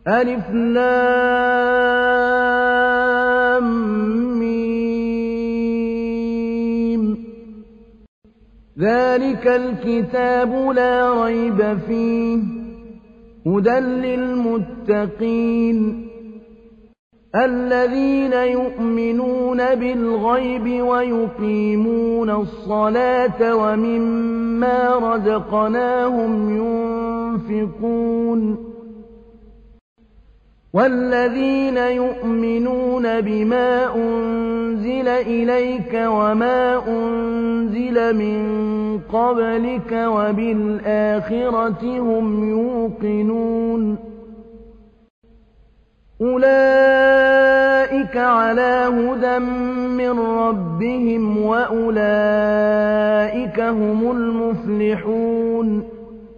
ألف لام ميم. ذلك الكتاب لا ريب فيه هدى للمتقين الذين يؤمنون بالغيب ويقيمون الصلاة ومما رزقناهم ينفقون والذين يؤمنون بما أنزل إليك وما أنزل من قبلك وبالآخرة هم يوقنون أولئك على هدى من ربهم وأولئك هم المفلحون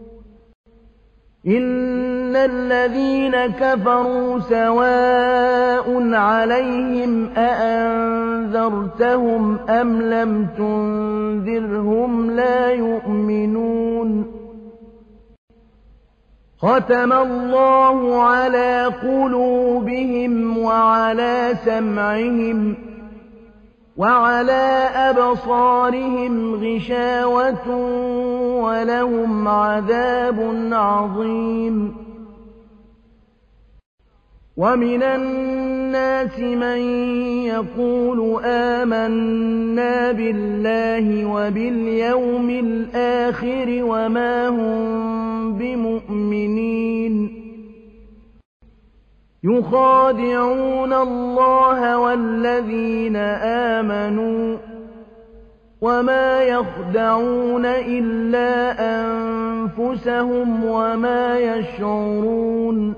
إن الذين كفروا سواء عليهم أأنذرتهم أم لم تنذرهم لا يؤمنون ختم الله على قلوبهم وعلى سمعهم وعلى أبصارهم غشاوة ولهم عذاب عظيم ومن الناس من يقول آمنا بالله وباليوم الآخر وما هم بمؤمنين يخادعون الله والذين آمنوا وما يخدعون إلا أنفسهم وما يشعرون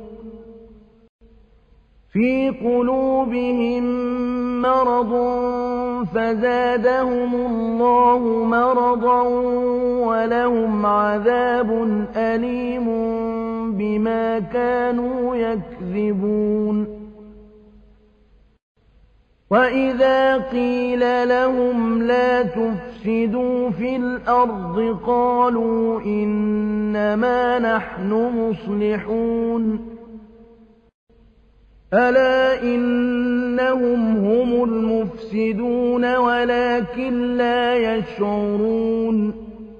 في قلوبهم مرض فزادهم الله مرضا ولهم عذاب أليم بما كانوا يكذبون وإذا قيل لهم لا تفسدوا في الأرض قالوا إنما نحن مصلحون ألا إنهم هم المفسدون ولكن لا يشعرون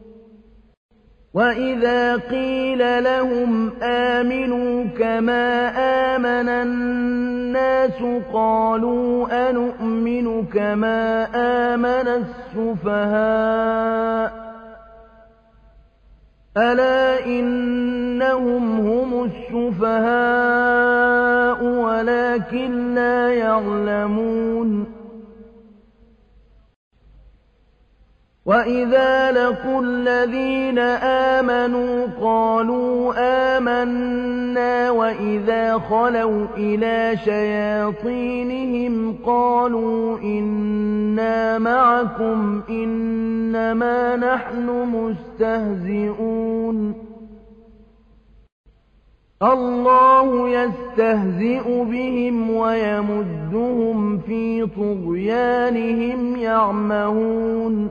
وإذا قيل لهم آمنوا كما آمن الناس قالوا أنؤمن كما آمن السفهاء ألا إنهم هم السفهاء ولكن لا يعلمون وإذا لقوا الذين آمنوا قالوا آمنا وإذا خلوا إلى شياطينهم قالوا إنا معكم إنما نحن مستهزئون الله يستهزئ بهم ويمدهم في طغيانهم يعمهون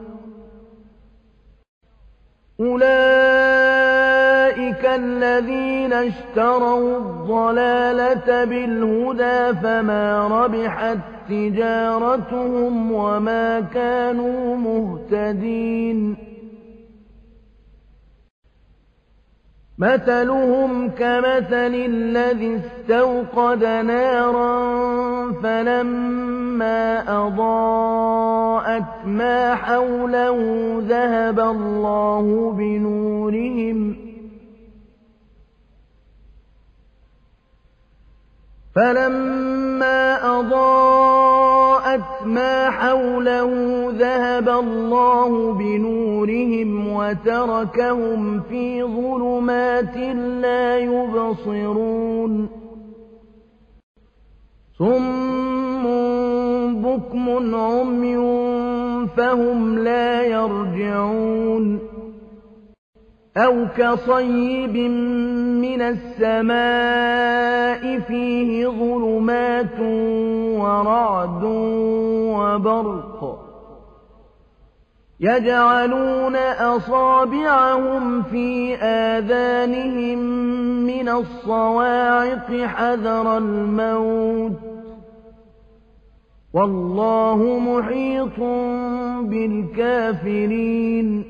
أولئك الذين اشتروا الضلالة بالهدى فما ربحت تجارتهم وما كانوا مهتدين مثلهم كمثل الذي استوقد نارا فلما أضاءت ما حوله ذهب الله بنورهم وتركهم في ظلمات لا يبصرون صم بكم عمي فهم لا يرجعون أو كصيب من السماء فيه ظلمات ورعد وبرق يجعلون أصابعهم في آذانهم من الصواعق حذر الموت والله محيط بالكافرين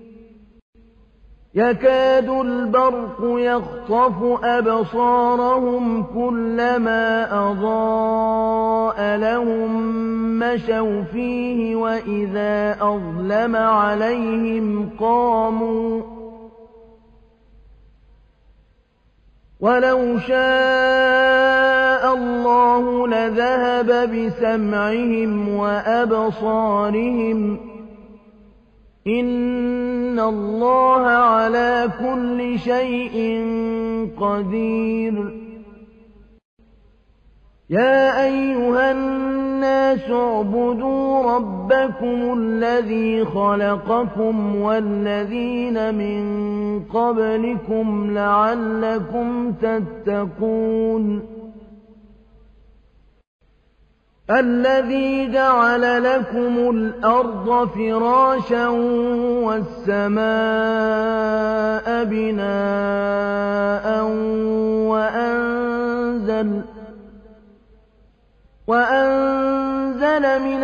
يكاد البرق يخطف أبصارهم كلما أضاء لهم مشوا فيه وإذا أظلم عليهم قاموا ولو شاء الله لذهب بسمعهم وأبصارهم إن الله على كل شيء قدير يا أيها الناس اعبدوا ربكم الذي خلقكم والذين من قبلكم لعلكم تتقون الذي جعل لكم الأرض فراشا والسماء بناء وأنزل من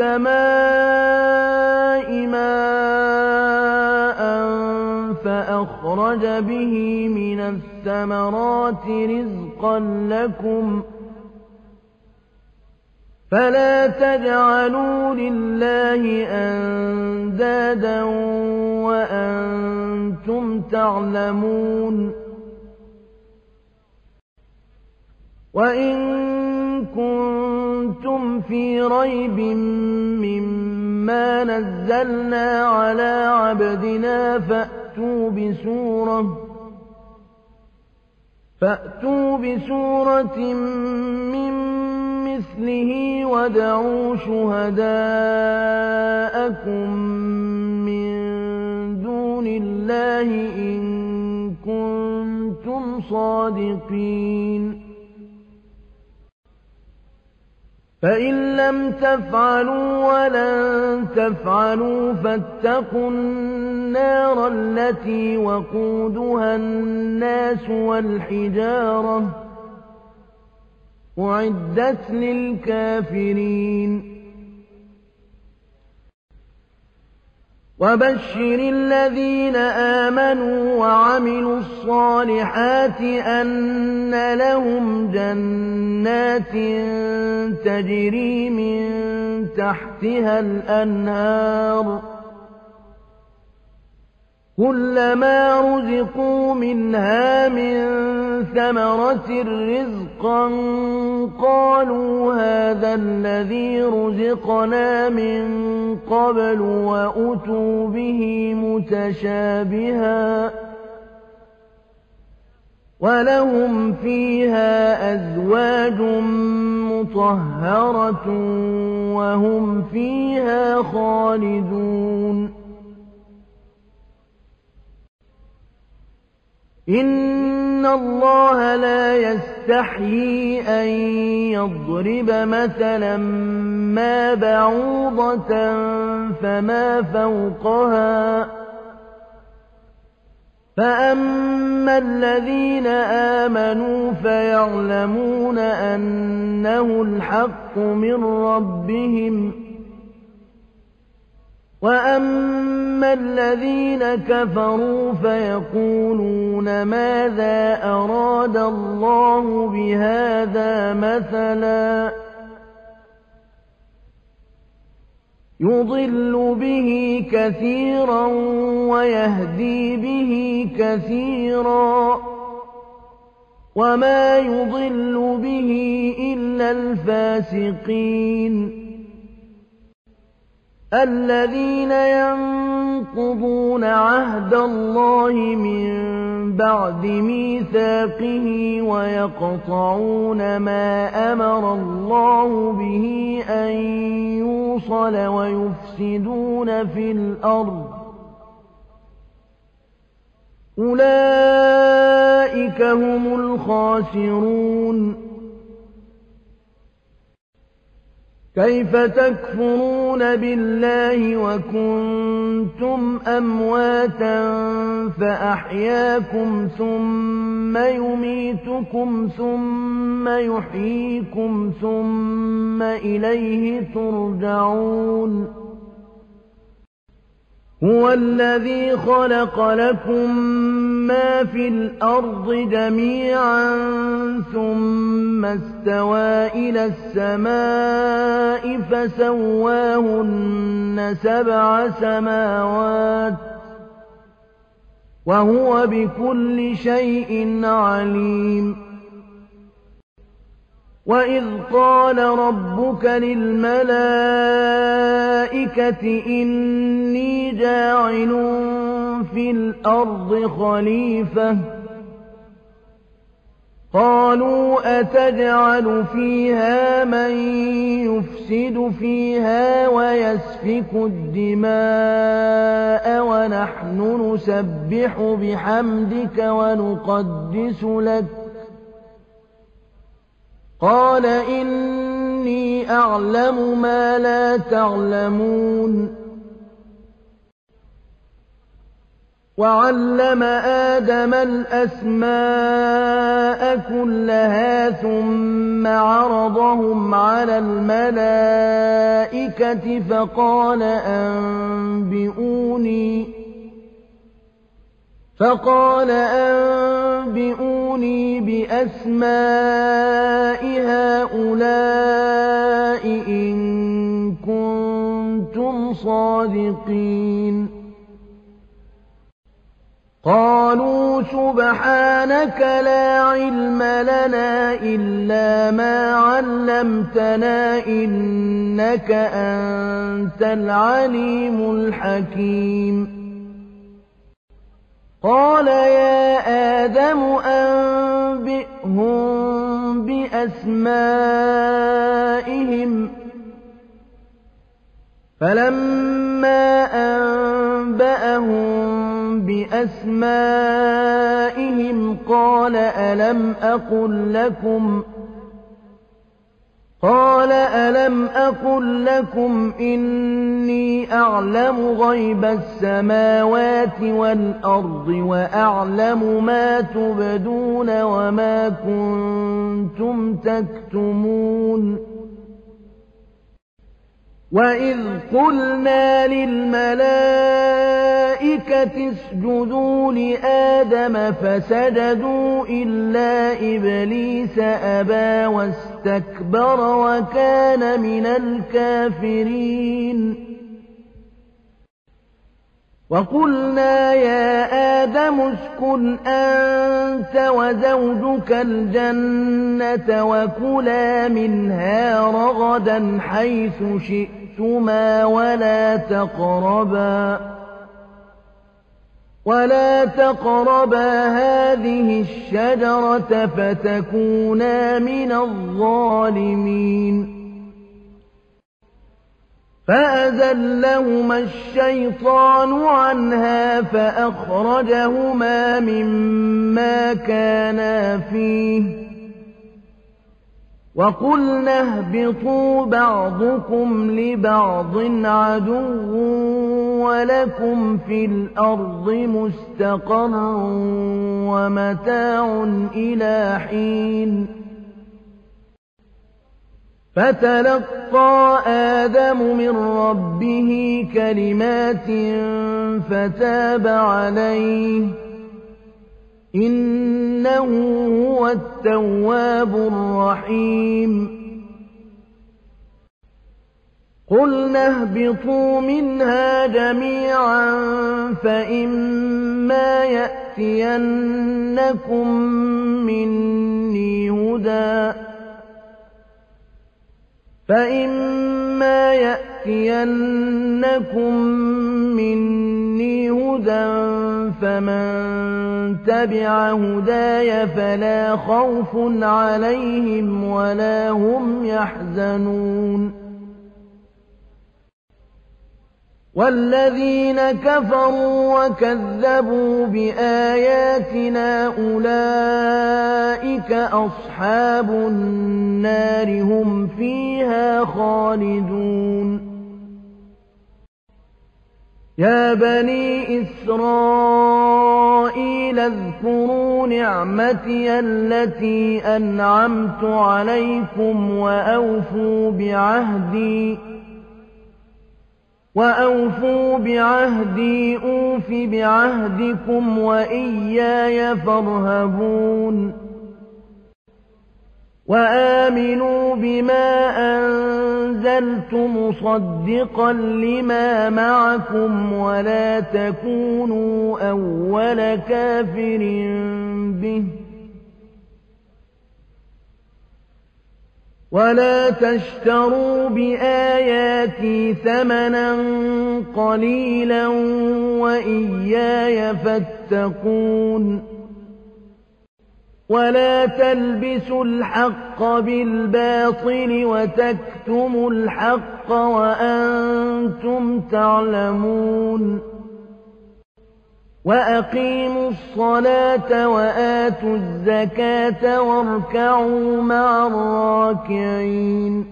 السماء ماء فأخرج به من الثمرات رزقا لكم فلا تجعلوا لله أندادا وأنتم تعلمون وإن كنتم في ريب مما نزلنا على عبدنا فأتوا بسورة من مثله وادعوا شهداءكم من دون الله إن كنتم صادقين فإن لم تفعلوا ولن تفعلوا فاتقوا النار التي وقودها الناس والحجارة أعدت للكافرين وبشر الذين آمنوا وعملوا الصالحات أن لهم جنات تجري من تحتها الأنهار كلما رزقوا منها من ثمرة رزقا قالوا هذا الذي رزقنا من قبل وأتوا به متشابها ولهم فيها أزواج مطهرة وهم فيها خالدون إن الله لا يستحيي أن يضرب مثلا ما بعوضة فما فوقها فأما الذين آمنوا فيعلمون أنه الحق من ربهم وأما الذين كفروا فيقولون ماذا أراد الله بهذا مثلا يضل به كثيرا ويهدي به كثيرا وما يضل به إلا الفاسقين الذين ينقضون عهد الله من بعد ميثاقه ويقطعون ما أمر الله به أن يوصل ويفسدون في الأرض أولئك هم الخاسرون كيف تكفرون بالله وكنتم أمواتا فأحياكم ثم يميتكم ثم يحييكم ثم إليه ترجعون هو الذي خلق لكم ما في الأرض جميعا ثم استوى إلى السماء فسواهن 7 سماوات وهو بكل شيء عليم وإذ قال ربك للملائكة إني جاعل في الأرض خليفة قالوا أتجعل فيها من يفسد فيها ويسفك الدماء ونحن نسبح بحمدك ونقدس لك قال إني أعلم ما لا تعلمون وعلم آدم الأسماء كلها ثم عرضهم على الملائكة فقال أنبئوني بأسماء هؤلاء إن كنتم صادقين قالوا سبحانك لا علم لنا إلا ما علمتنا إنك أنت العليم الحكيم قال يا آدم أنبئهم بأسمائهم فلما أنبأهم بأسمائهم قال ألم أقل لكم إني أعلم غيب السماوات والأرض وأعلم ما تبدون وما كنتم تكتمون وإذ قلنا للملائكة اسجدوا لآدم فسجدوا إلا إبليس أبى واستكبر وكان من الكافرين وقلنا يا آدم اسكن أنت وزوجك الجنة وكلا منها رغدا حيث شئتما ولا تقربا هذه الشجرة فتكونا من الظالمين فأزلهما الشيطان عنها فأخرجهما مما كانا فيه وقلنا اهبطوا بعضكم لبعض عدو ولكم في الأرض مستقر ومتاع إلى حين فتلقى آدم من ربه كلمات فتاب عليه إنه هو التواب الرحيم قلنا اهبطوا منها جميعا فإما يأتينكم مني هدى فمن تبع هداي فلا خوف عليهم ولا هم يحزنون والذين كفروا وكذبوا بآياتنا أولئك أصحاب النار هم فيها خالدون يا بني إسرائيل اذكروا نعمتي التي أنعمت عليكم وأوفوا بعهدي أوف بعهدكم وإياي فارهبون وآمنوا بما أنزلت مصدقا لما معكم ولا تكونوا أول كافر به ولا تشتروا بآياتي ثمنا قليلا وإياي فاتقون ولا تلبسوا الحق بالباطل وتكتموا الحق وأنتم تعلمون وأقيموا الصلاة وآتوا الزكاة واركعوا مع الراكعين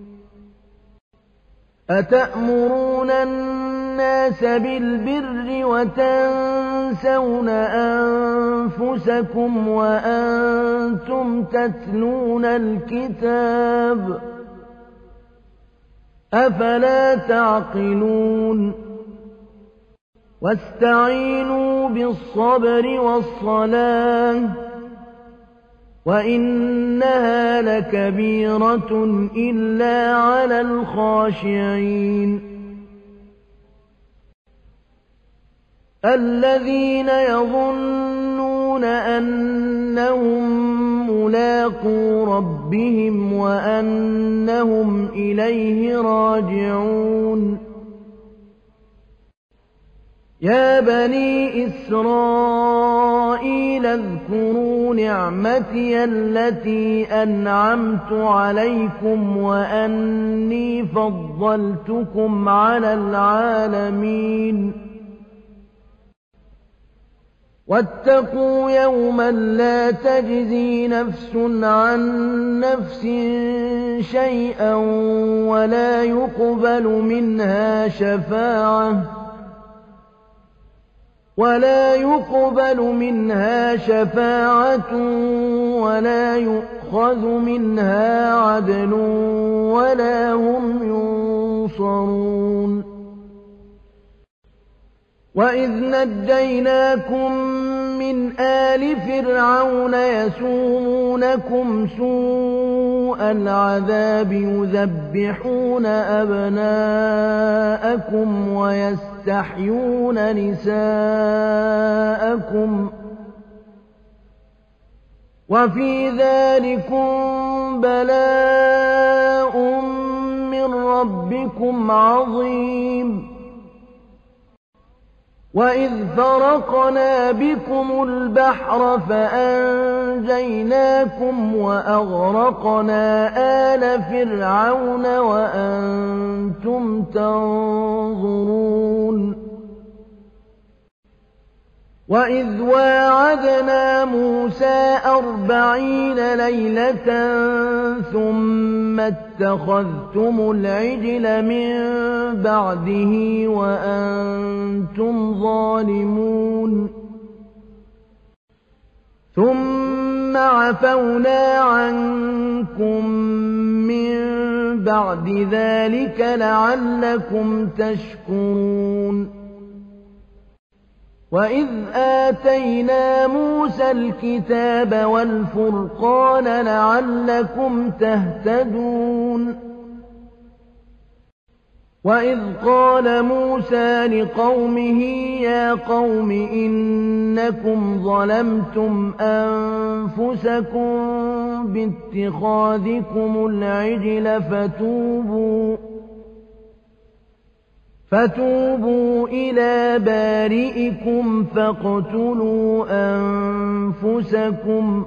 أتأمرون الناس بالبر وتنسون أنفسكم وأنتم تتلون الكتاب أفلا تعقلون واستعينوا بالصبر والصلاة وإنها لكبيرة إلا على الخاشعين الذين يظنون أنهم ملاقو ربهم وأنهم إليه راجعون يا بني إسرائيل اذكروا نعمتي التي أنعمت عليكم وأني فضلتكم على العالمين واتقوا يوما لا تجزي نفس عن نفس شيئا ولا يقبل منها شفاعة ولا يؤخذ منها عدل ولا هم ينصرون وإذ نجيناكم من آل فرعون يسومونكم سوء العذاب يذبحون أبناءكم ويستحيون نساءكم وفي ذلكم بلاء من ربكم عظيم وإذ فرقنا بكم البحر فأنجيناكم وأغرقنا آل فرعون وأنتم تنظرون وإذ واعدنا موسى 40 ليلة ثم اتخذتم العجل من بعده وأنتم ظالمون ثم عفونا عنكم من بعد ذلك لعلكم تشكرون وإذ آتينا موسى الكتاب والفرقان لعلكم تهتدون وإذ قال موسى لقومه يا قوم إنكم ظلمتم أنفسكم باتخاذكم العجل فتوبوا إلى بارئكم فاقتلوا أنفسكم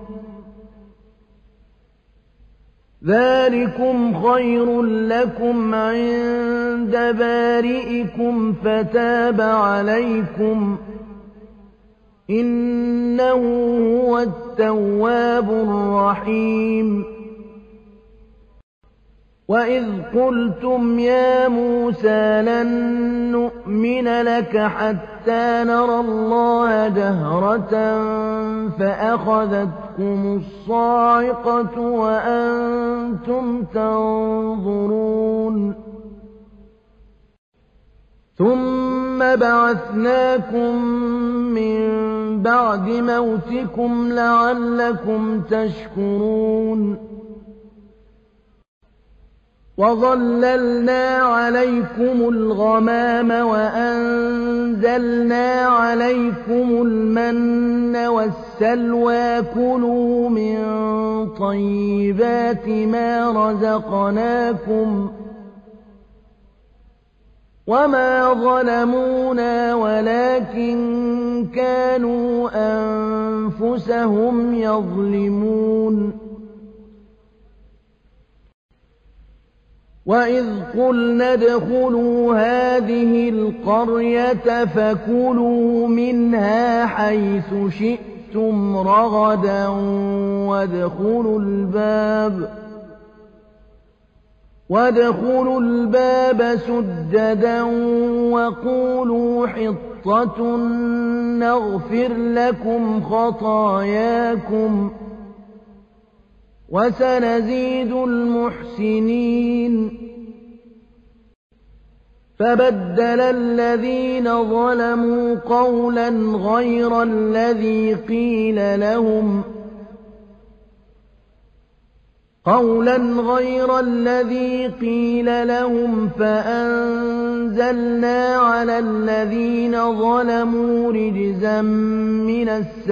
ذلكم خير لكم عند عند بارئكم فتاب عليكم إنه هو التواب الرحيم وإذ قلتم يا موسى لن نؤمن لك حتى نرى الله جهرة فأخذتكم الصاعقة وأنتم تنظرون ثم بعثناكم من بعد موتكم لعلكم تشكرون وظللنا عليكم الغمام وأنزلنا عليكم المن والسلوى كلوا من طيبات ما رزقناكم وما ظلمونا ولكن كانوا أنفسهم يظلمون وإذ قلنا ادخلوا هذه القرية فكلوا منها حيث شئتم رغدا وادخلوا الباب سجدا وقولوا حطة نغفر لكم خطاياكم وسنزيد المحسنين فبدل الذين ظلموا قولا غير الذي قيل لهم فأنزلنا على الذين ظلموا رجزا من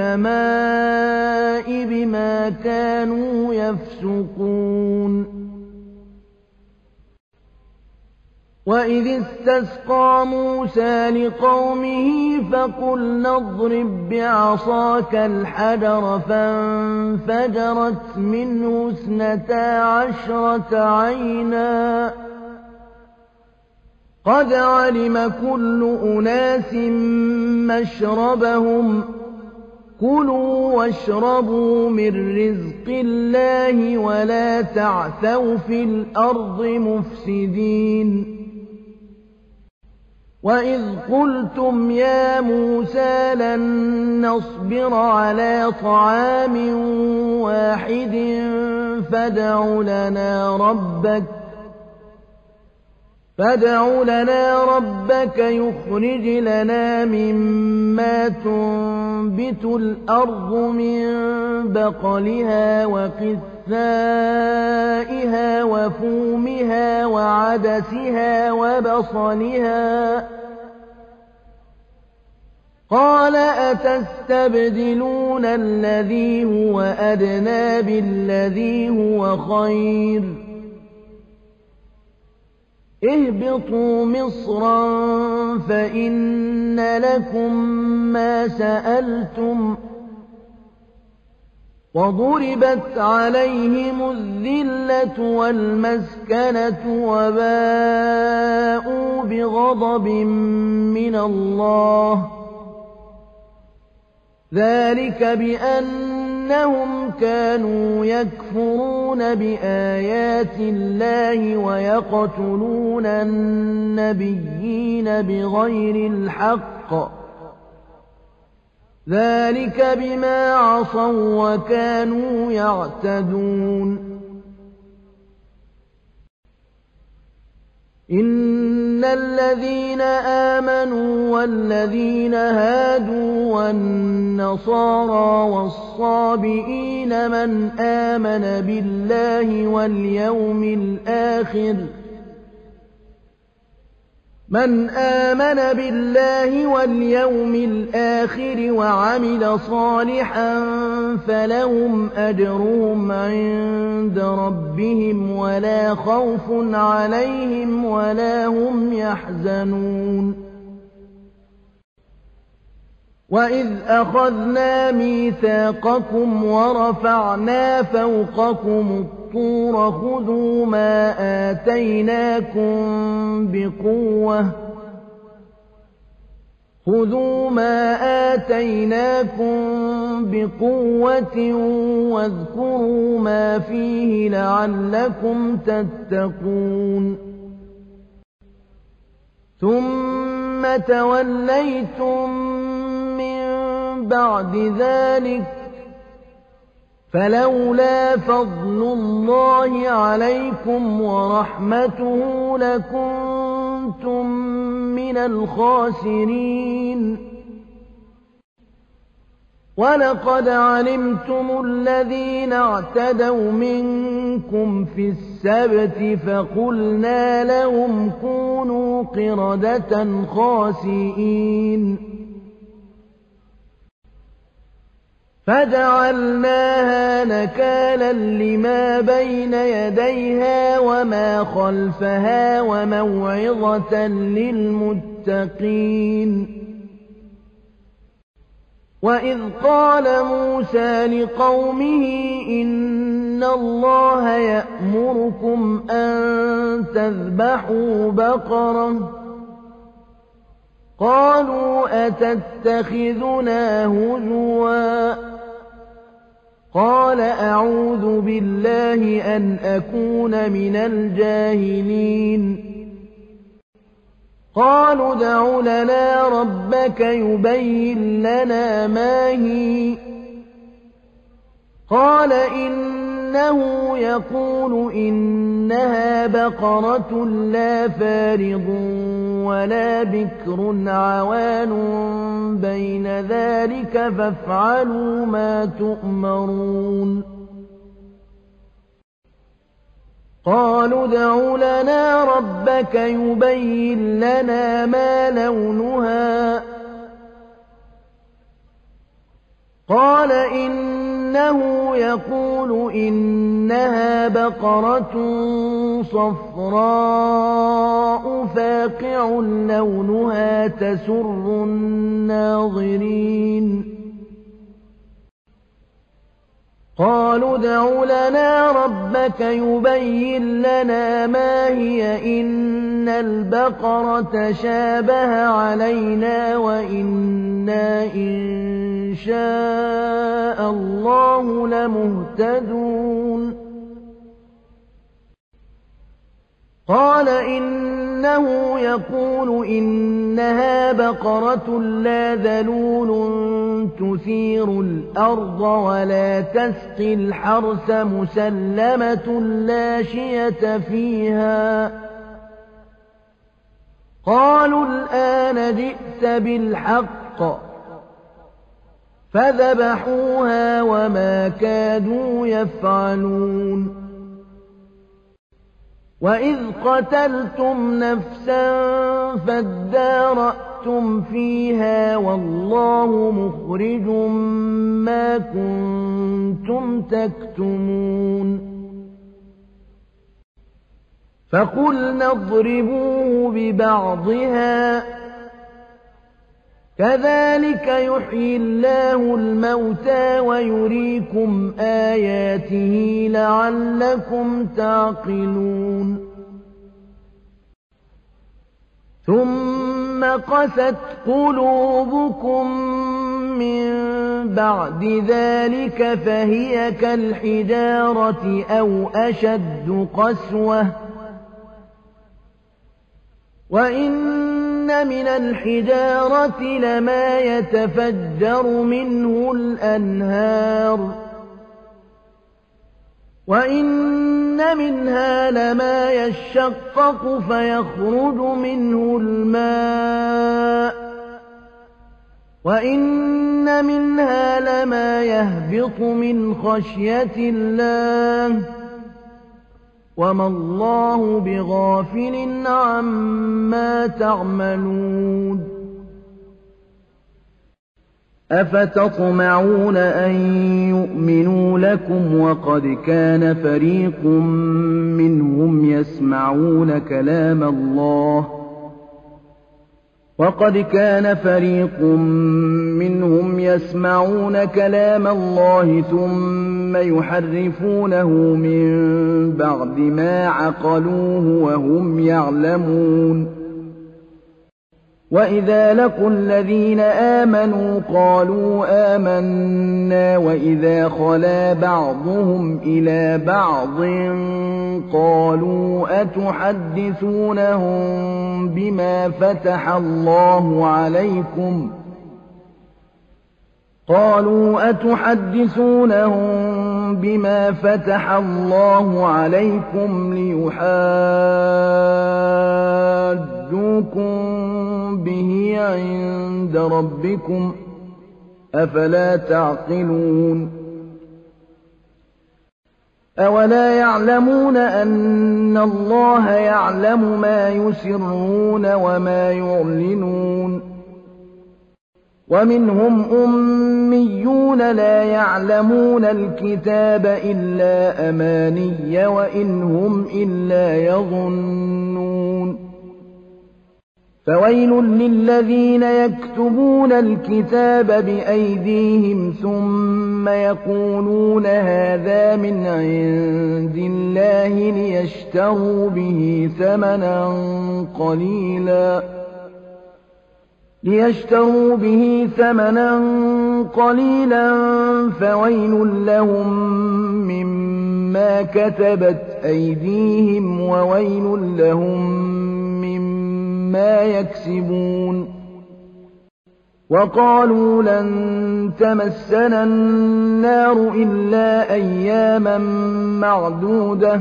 السماء بما كانوا يفسقون وإذ استسقى موسى لقومه فقلنا اضرب بعصاك الحجر فانفجرت منه 12 عينا قد علم كل أناس مشربهم كلوا واشربوا من رزق الله ولا تعثوا في الأرض مفسدين وإذ قلتم يا موسى لن نصبر على طعام واحد فادع لنا ربك يخرج لنا مما تنبت الأرض من بقلها وقثائها وفومها وعدسها وبصلها قال أتستبدلون الذي هو أدنى بالذي هو خير اهبطوا مصرا فإن لكم ما سألتم وضربت عليهم الذلة والمسكنة وباءوا بغضب من الله ذلك بأنهم كانوا يكفرون بآيات الله ويقتلون النبيين بغير الحق ذلك بما عصوا وكانوا يعتدون إن الذين آمنوا والذين هادوا والنصارى والصابئين من آمن بالله واليوم الآخر وعمل صالحا فلهم أجرهم عند ربهم ولا خوف عليهم ولا هم يحزنون وإذ أخذنا ميثاقكم ورفعنا فوقكم طُورَ خُذُوا مَا آتَيْنَاكُمْ بِقُوَّةٍ وَاذْكُرُوا مَا فِيهِ لَعَلَّكُمْ تَتَّقُونَ ثُمَّ تَوَلَّيْتُم مِّن بَعْدِ ذَلِكَ فَلَوْلَا فَضْلُ اللَّهِ عَلَيْكُمْ وَرَحْمَتُهُ لَكُنتُم مِّنَ الْخَاسِرِينَ وَلَقَدْ عَلِمْتُمُ الَّذِينَ اعْتَدَوْا مِنكُمْ فِي السَّبْتِ فَقُلْنَا لَهُمْ كُونُوا قِرَدَةً خَاسِئِينَ فَجَعَلْنَاهَا نَكَالًا لِّمَا بَيْنَ يَدَيْهَا وَمَا خَلْفَهَا وَمَوْعِظَةً لِّلْمُتَّقِينَ وَإِذْ قَالَ مُوسَىٰ لِقَوْمِهِ إِنَّ اللَّهَ يَأْمُرُكُمْ أَن تَذْبَحُوا بَقَرَةً قَالُوا أَتَتَّخِذُنَا هُزُوًا قَالَ أَعُوذُ بِاللَّهِ أَنْ أَكُونَ مِنَ الْجَاهِلِينَ قَالُوا ادْعُ لَنَا رَبَّكَ يُبَيِّن لَّنَا مَا هِيَ قَالَ إِنَّهُ يَقُولُ إِنَّهَا بَقَرَةٌ لَّا فَارِضٌ وَلَا بِكْرٌ عَوَانٌ بَيْنَ ذَٰلِكَ فَافْعَلُوا مَا تُؤْمَرُونَ قَالُوا ادْعُ لَنَا رَبَّكَ يُبَيِّن لَّنَا مَا لَوْنُهَا قَالَ إِنَّهُ يَقُولُ إِنَّهَا بَقَرَةٌ صَفْرَاءُ فَاقِعٌ لَّوْنُهَا تَسُرُّ النَّاظِرِينَ قَالُوا ادْعُ لَنَا رَبَّكَ يُبَيِّن لَّنَا مَا هِيَ إِنَّ الْبَقَرَةَ شَابَهَ عَلَيْنَا وَإِنَّا إِن شَاءَ اللَّهُ لَمُهْتَدُونَ قَالَ إِنَّهُ يَقُولُ إِنَّهَا بَقَرَةٌ لَّا ذَلُولٌ تُثِيرُ الْأَرْضَ وَلَا تَسْقِي الْحَرْثَ مُسَلَّمَةٌ لَّا شِيَةَ فِيهَا قَالُوا الْآنَ جِئْتَ بِالْحَقِّ فَذَبَحُوهَا وَمَا كَادُوا يَفْعَلُونَ وَإِذْ قَتَلْتُمْ نَفْسًا فَادَّارَأْتُمْ فِيهَا وَاللَّهُ مُخْرِجٌ مَّا كُنتُمْ تَكْتُمُونَ فَقُلْنَا اضْرِبُوهُ بِبَعْضِهَا كَذَٰلِكَ يُحْيِي اللَّهُ الْمَوْتَىٰ وَيُرِيكُمْ آيَاتِهِ لَعَلَّكُمْ تَعْقِلُونَ ثُمَّ قَسَتْ قُلُوبُكُم مِّن بَعْدِ ذَٰلِكَ فَهِيَ كَالْحِجَارَةِ أَوْ أَشَدُّ قَسْوَةً وَإِنَّ مِنَ الْحِجَارَةِ لَمَا يَتَفَجَّرُ مِنْهُ الْأَنْهَارُ وَإِنَّ مِنْهَا لَمَا يَشَّقَّقُ فَيَخْرُجُ مِنْهُ الْمَاءُ وَإِنَّ مِنْهَا لَمَا يَهْبِطُ مِنْ خَشْيَةِ اللَّهِ وَمَا اللَّهُ بِغَافِلٍ عَمَّا تَعْمَلُونَ أَفَتَطْمَعُونَ أَن يُؤْمِنُوا لَكُمْ وَقَدْ كَانَ فَرِيقٌ مِّنْهُمْ يَسْمَعُونَ كَلَامَ اللَّهِ ثُمَّ ثم يحرفونه من بعد ما عقلوه وهم يعلمون وإذا لقوا الذين آمنوا قالوا آمنا وإذا خلا بعضهم إلى بعض قالوا أتحدثونهم بما فتح الله عليكم ليحاجوكم به عند ربكم أفلا تعقلون أولا يعلمون أن الله يعلم ما يسرون وما يعلنون ومنهم أميون لا يعلمون الكتاب إلا أماني وإن هم إلا يظنون فويل للذين يكتبون الكتاب بأيديهم ثم يقولون هذا من عند الله ليشتروا به ثمنا قليلا فويل لهم مما كتبت أيديهم وويل لهم مما يكسبون وقالوا لن تمسنا النار إلا أياما معدودة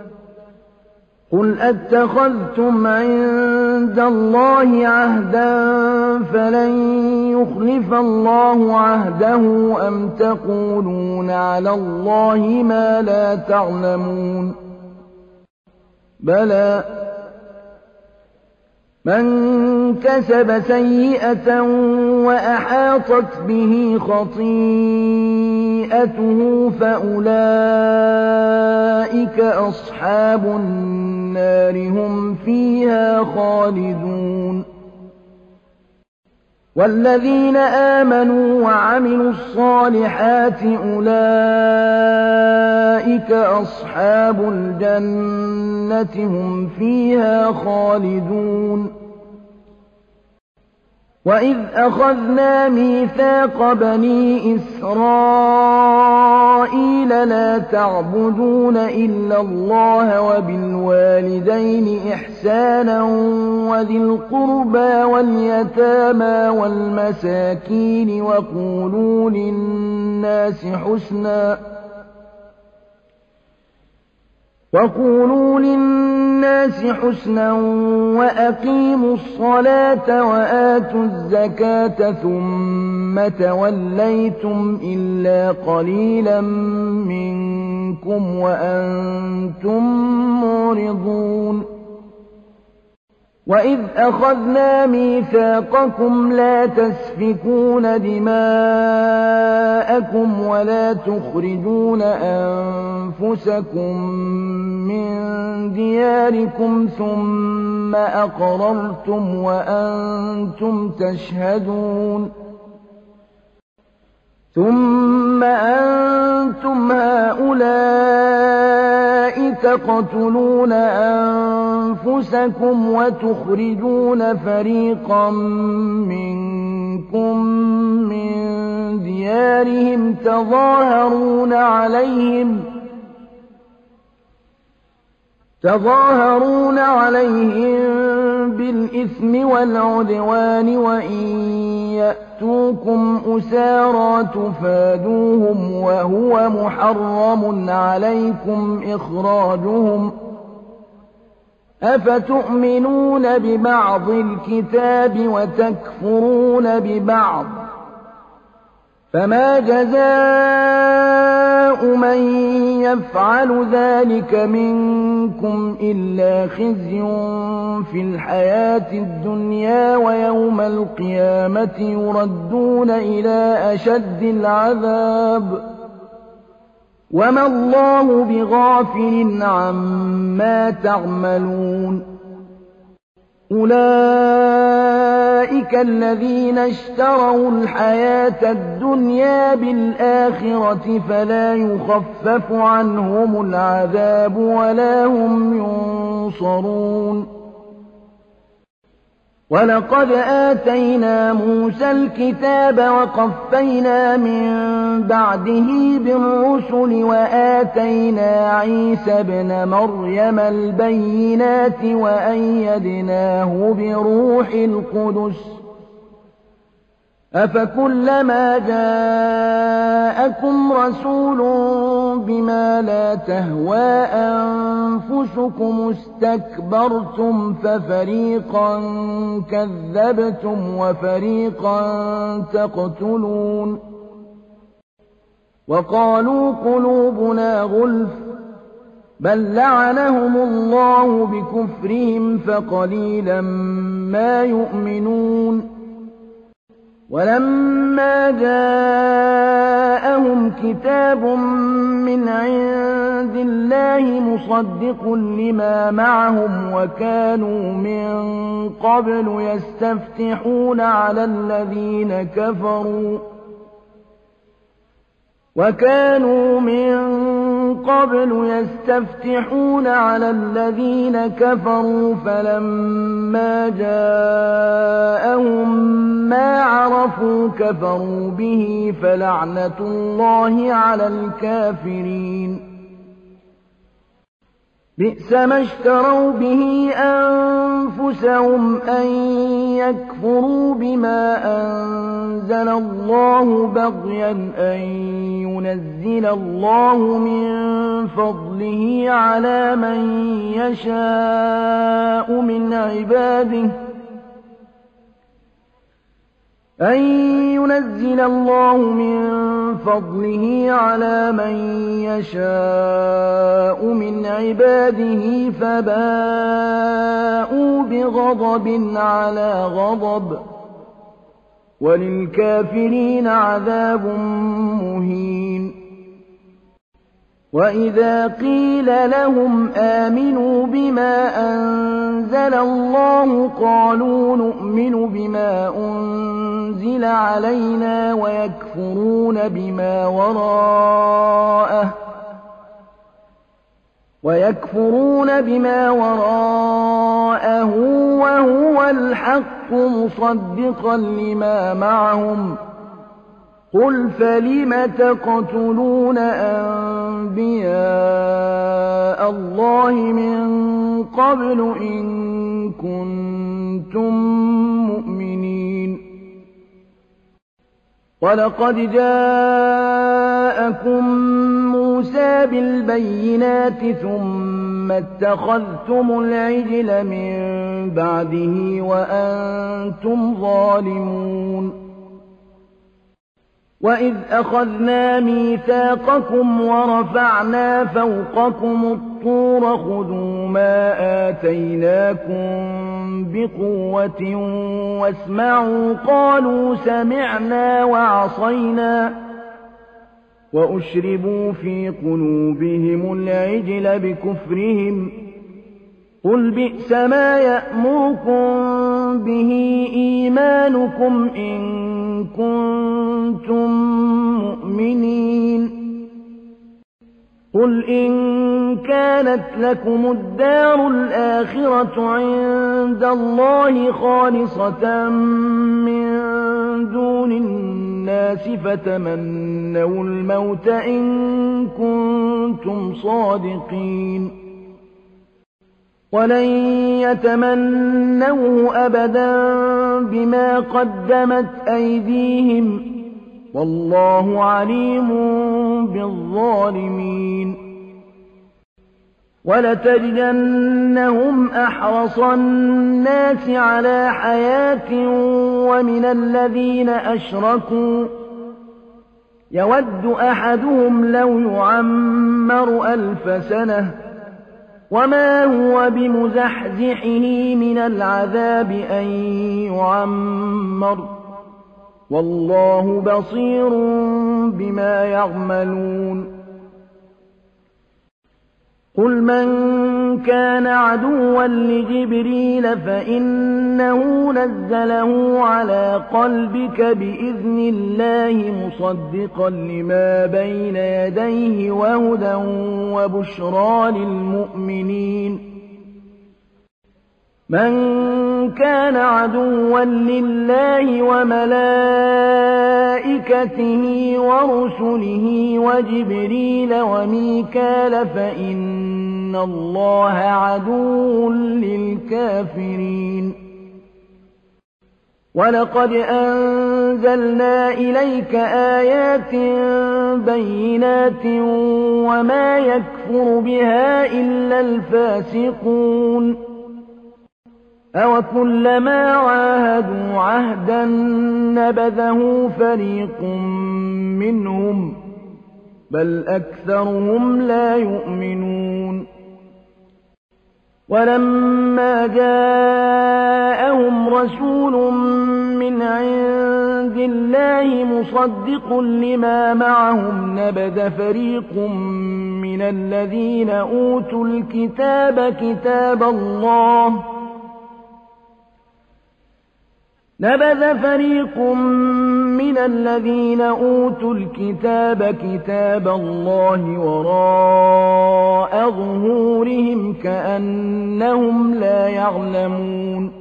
قل أتخذتم عند الله عهدا فلن يخلف الله عهده أم تقولون على الله ما لا تعلمون بلى من كسب سيئة وأحاطت به خطيئته فأولئك أصحاب النار هم فيها خالدون والذين آمنوا وعملوا الصالحات أولئك أصحاب الجنة هم فيها خالدون وإذ أخذنا ميثاق بني إسرائيل لا تعبدون إلا الله وبالوالدين إحسانا وذي القربى واليتامى والمساكين وقولوا للناس حسنا وأقيموا الصلاة وآتوا الزكاة ثم توليتم إلا قليلا منكم وأنتم معرضون وإذ أخذنا ميثاقكم لا تسفكون دماءكم ولا تخرجون أنفسكم من دياركم ثم أقررتم وأنتم تشهدون ثم أنتم هؤلاء تقتلون أنفسكم وتخرجون فريقا منكم من ديارهم تظاهرون عليهم بالإثم والعدوان وإن يأتوكم أسارى تفادوهم وهو محرم عليكم إخراجهم أفتؤمنون ببعض الكتاب وتكفرون ببعض فما جزاء من يفعل ذلك منكم إلا خزي في الحياة الدنيا ويوم القيامة يردون إلى أشد العذاب وما الله بغافل عما تعملون أولئك الذين اشتروا الحياة الدنيا بالآخرة فلا يخفف عنهم العذاب ولا هم ينصرون ولقد آتينا موسى الكتاب وقفينا من بعده بالرسل وآتينا عيسى ابن مريم البينات وأيدناه بروح القدس أفكلما جاءكم رسول بما لا تهوى أنفسكم استكبرتم ففريقا كذبتم وفريقا تقتلون وقالوا قلوبنا غلف بل لعنهم الله بكفرهم فقليلا ما يؤمنون ولما جاءهم كتاب من عند الله مصدق لما معهم وكانوا من قبل يستفتحون على الذين كفروا فلما جاءهم ما عرفوا كفروا به فلعنة الله على الكافرين بئس ما اشتروا به أنفسهم أن يكفروا بما أنزل الله بغيا أن ينزل الله من فضله على من يشاء من عباده فباءوا بغضب على غضب وللكافرين عذاب مهين وإذا قيل لهم آمنوا بما أنزل الله قالوا نؤمن بما أنزل علينا ويكفرون بما وراءه وهو الحق مصدقا لما معهم قل فلم تقتلون أنبياء الله من قبل إن كنتم مؤمنين ولقد جاءكم موسى بالبينات ثم اتخذتم العجل من بعده وأنتم ظالمون وإذ أخذنا ميثاقكم ورفعنا فوقكم الطور خذوا ما آتيناكم بقوة واسمعوا قالوا سمعنا وعصينا وأشربوا في قلوبهم العجل بكفرهم قل بئس ما يأمركم به إيمانكم إن كنتم مؤمنين قل إن كانت لكم الدار الآخرة عند الله خالصة من دون الناس فتمنوا الموت إن كنتم صادقين ولن يتمنوه أبدا بما قدمت أيديهم والله عليم بالظالمين ولتجدنهم أحرص الناس على حياة ومن الذين أشركوا يود أحدهم لو يعمر 1000 سنة وما هو بمزحزحه من العذاب أن يعمر والله بصير بما يعملون قل من كان عدوا لجبريل فإنه نزله على قلبك بإذن الله مصدقا لما بين يديه وهدى وبشرى للمؤمنين من كان عدوا لله وملائكته ورسله وجبريل وميكال فإن الله عدو للكافرين ولقد أنزلنا إليك آيات بينات وما يكفر بها إلا الفاسقون أوكلما عاهدوا عهدا نبذه فريق منهم بل أكثرهم لا يؤمنون ولما جاءهم رسول من عند الله مصدق لما معهم نبذ فريق من الذين أوتوا الكتاب كتاب الله وراء ظهورهم كأنهم لا يعلمون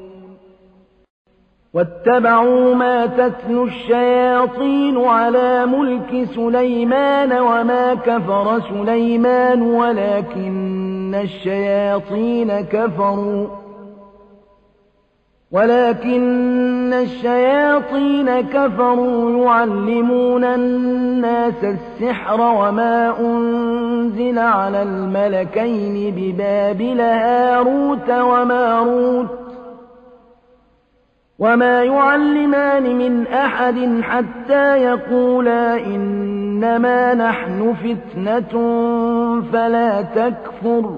واتبعوا ما تتلو الشياطين على ملك سليمان وما كفر سليمان ولكن الشياطين كفروا يعلمون الناس السحر وما أنزل على الملكين ببابل هاروت وماروت وما يعلمان من أحد حتى يقولا إنما نحن فتنة فلا تكفر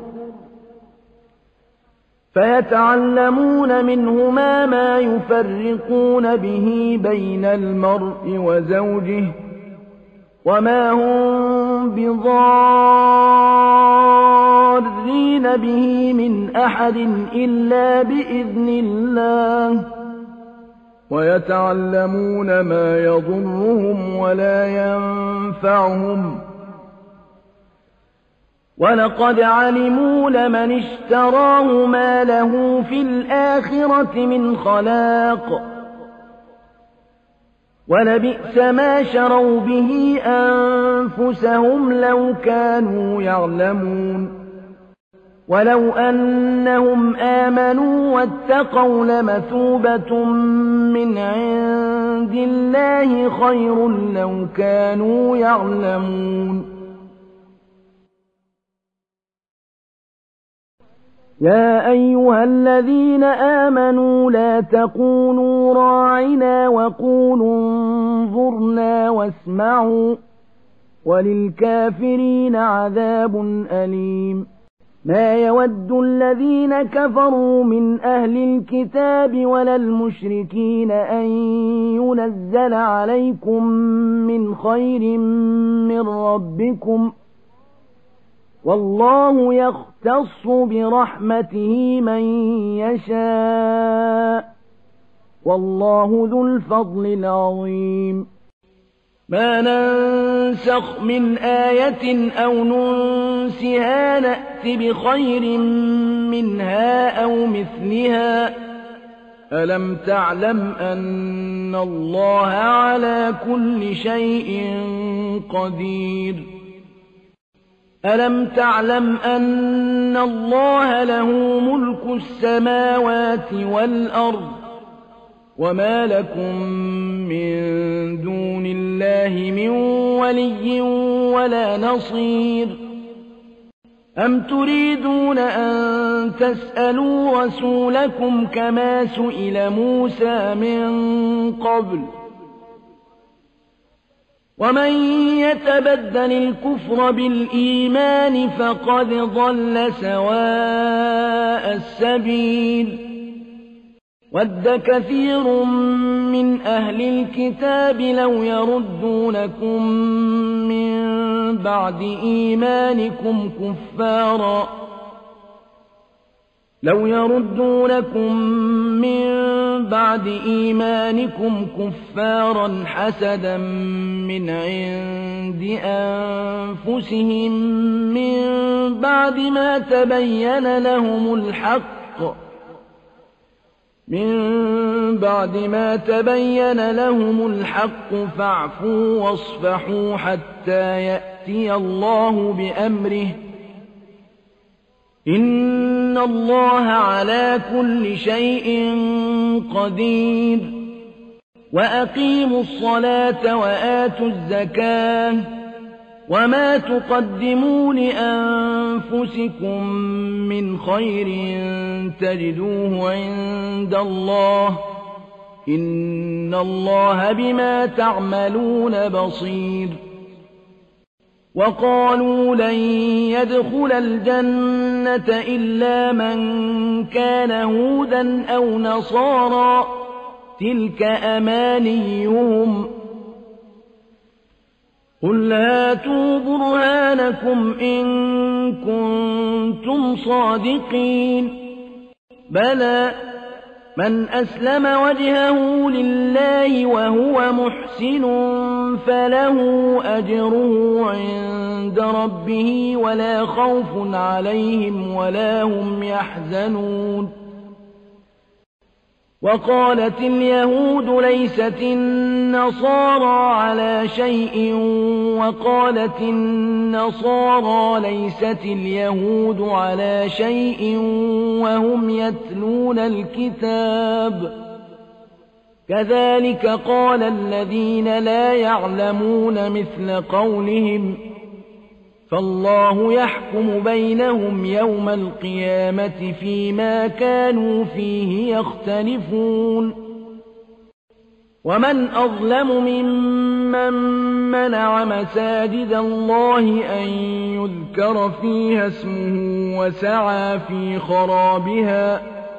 فيتعلمون منهما ما يفرقون به بين المرء وزوجه وما هم بضارين به من أحد إلا بإذن الله ويتعلمون ما يضرهم ولا ينفعهم ولقد علموا لمن اشتراه ما له في الآخرة من خلاق ولبئس ما شروا به أنفسهم لو كانوا يعلمون ولو أنهم آمنوا واتقوا لمثوبة من عند الله خير لو كانوا يعلمون يا أيها الذين آمنوا لا تقولوا راعنا وقولوا انظرنا واسمعوا وللكافرين عذاب أليم ما يود الذين كفروا من أهل الكتاب ولا المشركين أن ينزل عليكم من خير من ربكم والله يختص برحمته من يشاء والله ذو الفضل العظيم ما ننسخ من آية أو ننسها نأت بخير منها أو مثلها ألم تعلم أن الله على كل شيء قدير ألم تعلم أن الله له ملك السماوات والأرض وما لكم من دون الله من ولي ولا نصير أم تريدون أن تسألوا رسولكم كما سئل موسى من قبل ومن يتبدل الكفر بالإيمان فقد ضل سواء السبيل وَدَّ كَثِيرٌ مِّنْ أَهْلِ الْكِتَابِ لَوْ يَرُدُّونَكُم مِّن بَعْدِ إِيمَانِكُمْ كُفَّارًا حَسَدًا مِّنْ عِندِ أَنفُسِهِم مِّن بَعْدِ مَا تَبَيَّنَ لَهُمُ الْحَقُّ فَاعْفُوا وَاصْفَحُوا حَتَّىٰ يَأْتِيَ اللَّهُ بِأَمْرِهِ ۗ إِنَّ اللَّهَ عَلَىٰ كُلِّ شَيْءٍ قَدِيرٌ وَأَقِيمُوا الصَّلَاةَ وَآتُوا الزَّكَاةَ وَمَا تُقَدِّمُوا لِأَنفُسِكُم مِّنْ خَيْرٍ تَجِدُوهُ عِندَ اللَّهِ ۗ إِنَّ اللَّهَ بِمَا تَعْمَلُونَ بَصِيرٌ وَقَالُوا لَن يَدْخُلَ الْجَنَّةَ إِلَّا مَن كَانَ هُودًا أَوْ نَصَارَىٰ ۗ تِلْكَ أَمَانِيُّهُمْ ۗ قُلْ هَاتُوا بُرْهَانَكُمْ إِن كُنتُمْ صَادِقِينَ بَلَىٰ مَنْ أَسْلَمَ وَجْهَهُ لِلَّهِ وَهُوَ مُحْسِنٌ فَلَهُ أَجْرُهُ عِندَ رَبِّهِ وَلَا خَوْفٌ عَلَيْهِمْ وَلَا هُمْ يَحْزَنُونَ وَقَالَتِ الْيَهُودُ لَيْسَتِ النَّصَارَىٰ عَلَىٰ شَيْءٍ وَقَالَتِ النَّصَارَىٰ لَيْسَتِ الْيَهُودُ عَلَىٰ شَيْءٍ وَهُمْ يَتْلُونَ الْكِتَابَ ۗ كَذَٰلِكَ قَالَ الَّذِينَ لَا يَعْلَمُونَ مِثْلَ قَوْلِهِمْ ۚ فَاللَّهُ يَحْكُمُ بَيْنَهُمْ يَوْمَ الْقِيَامَةِ فِيمَا كَانُوا فِيهِ يَخْتَلِفُونَ وَمَنْ أَظْلَمُ مِمَّن مَّنَعَ مَسَاجِدَ اللَّهِ أَن يُذْكَرَ فِيهَا اسْمُهُ وَسَعَىٰ فِي خَرَابِهَا ۚ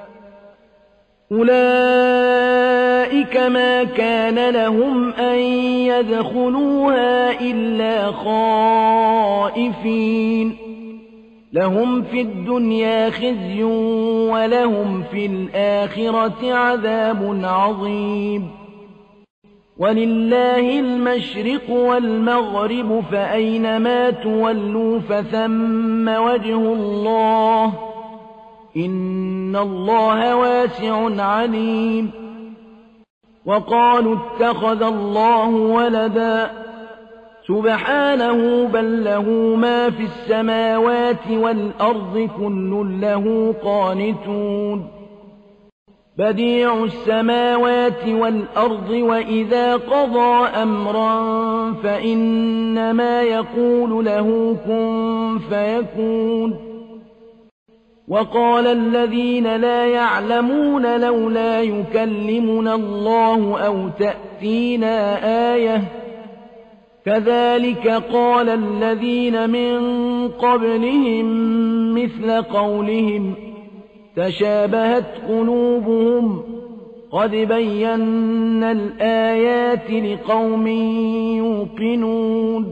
أُولَٰئِكَ مَا كَانَ لَهُمْ أَن يَدْخُلُوهَا إِلَّا خَائِفِينَ لَهُمْ فِي الدُّنْيَا خِزْيٌ وَلَهُمْ فِي الْآخِرَةِ عَذَابٌ عَظِيمٌ وَلِلَّهِ الْمَشْرِقُ وَالْمَغْرِبُ فَأَيْنَمَا تُوَلُّوا فَثَمَّ وَجْهُ اللَّهِ ۚ إِنَّ اللَّهَ وَاسِعٌ عَلِيمٌ وَقَالُوا اتَّخَذَ اللَّهُ وَلَدًا ۗ سُبْحَانَهُ بَل لَّهُ مَا فِي السَّمَاوَاتِ وَالْأَرْضِ كُلٌّ لَّهُ قَانِتُونَ بَدِيعُ السَّمَاوَاتِ وَالْأَرْضِ وَإِذَا قَضَىٰ أَمْرًا فَإِنَّمَا يَقُولُ لَهُ كُن فَيَكُونُ وَقَالَ الَّذِينَ لَا يَعْلَمُونَ لَوْلَا يُكَلِّمُنَا اللَّهُ أَوْ تَأْتِينَا آيَةٌ ۗ كَذَٰلِكَ قَالَ الَّذِينَ مِن قَبْلِهِم مِّثْلَ قَوْلِهِمْ ۘ تَشَابَهَتْ قُلُوبُهُمْ ۗ قَدْ بَيَّنَّا الْآيَاتِ لِقَوْمٍ يُوقِنُونَ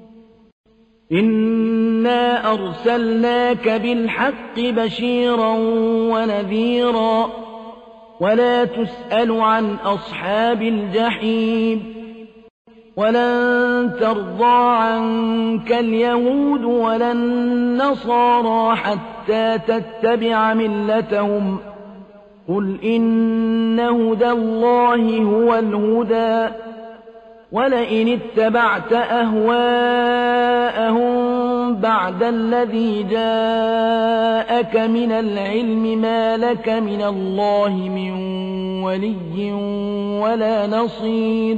إِنَّا أَرْسَلْنَاكَ بِالْحَقِّ بَشِيرًا وَنَذِيرًا ۖ وَلَا تُسْأَلُ عَنْ أَصْحَابِ الْجَحِيمِ وَلَن تَرْضَىٰ عَنكَ الْيَهُودُ وَلَا النَّصَارَىٰ حَتَّىٰ تَتَّبِعَ مِلَّتَهُمْ ۗ قُلْ إِنَّ هُدَى اللَّهِ هُوَ الْهُدَىٰ ۗ وَلَئِنِ اتَّبَعْتَ أَهْوَاءَهُم بَعْدَ الَّذِي جَاءَكَ مِنَ الْعِلْمِ مَا لَكَ مِنَ اللَّهِ مِن وَلِيٍّ وَلَا نَصِيرٍ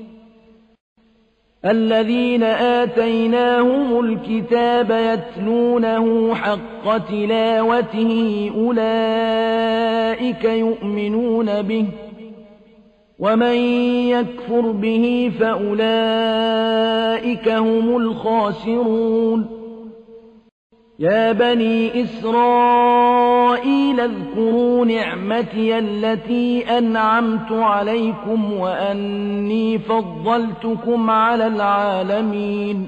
الَّذِينَ آتَيْنَاهُمُ الْكِتَابَ يَتْلُونَهُ حَقَّ تِلَاوَتِهِ أُولَٰئِكَ يُؤْمِنُونَ بِهِ ۗ وَمَن يَكْفُرْ بِهِ فَأُولَٰئِكَ هُمُ الْخَاسِرُونَ يا بني إسرائيل اذكروا نعمتي التي أنعمت عليكم وأني فضلتكم على العالمين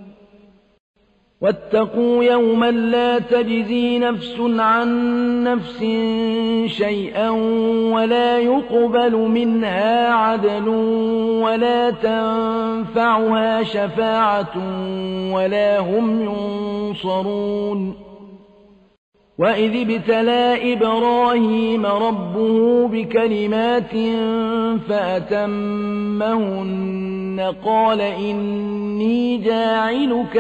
واتقوا يوما لا تجزي نفس عن نفس شيئا ولا يقبل منها عدل ولا تنفعها شفاعة ولا هم ينصرون وإذ ابتلى إبراهيم ربه بكلمات فأتمهن قال إني جاعلك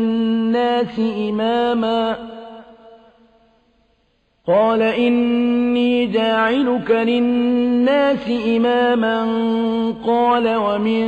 للناس إماما قال ومن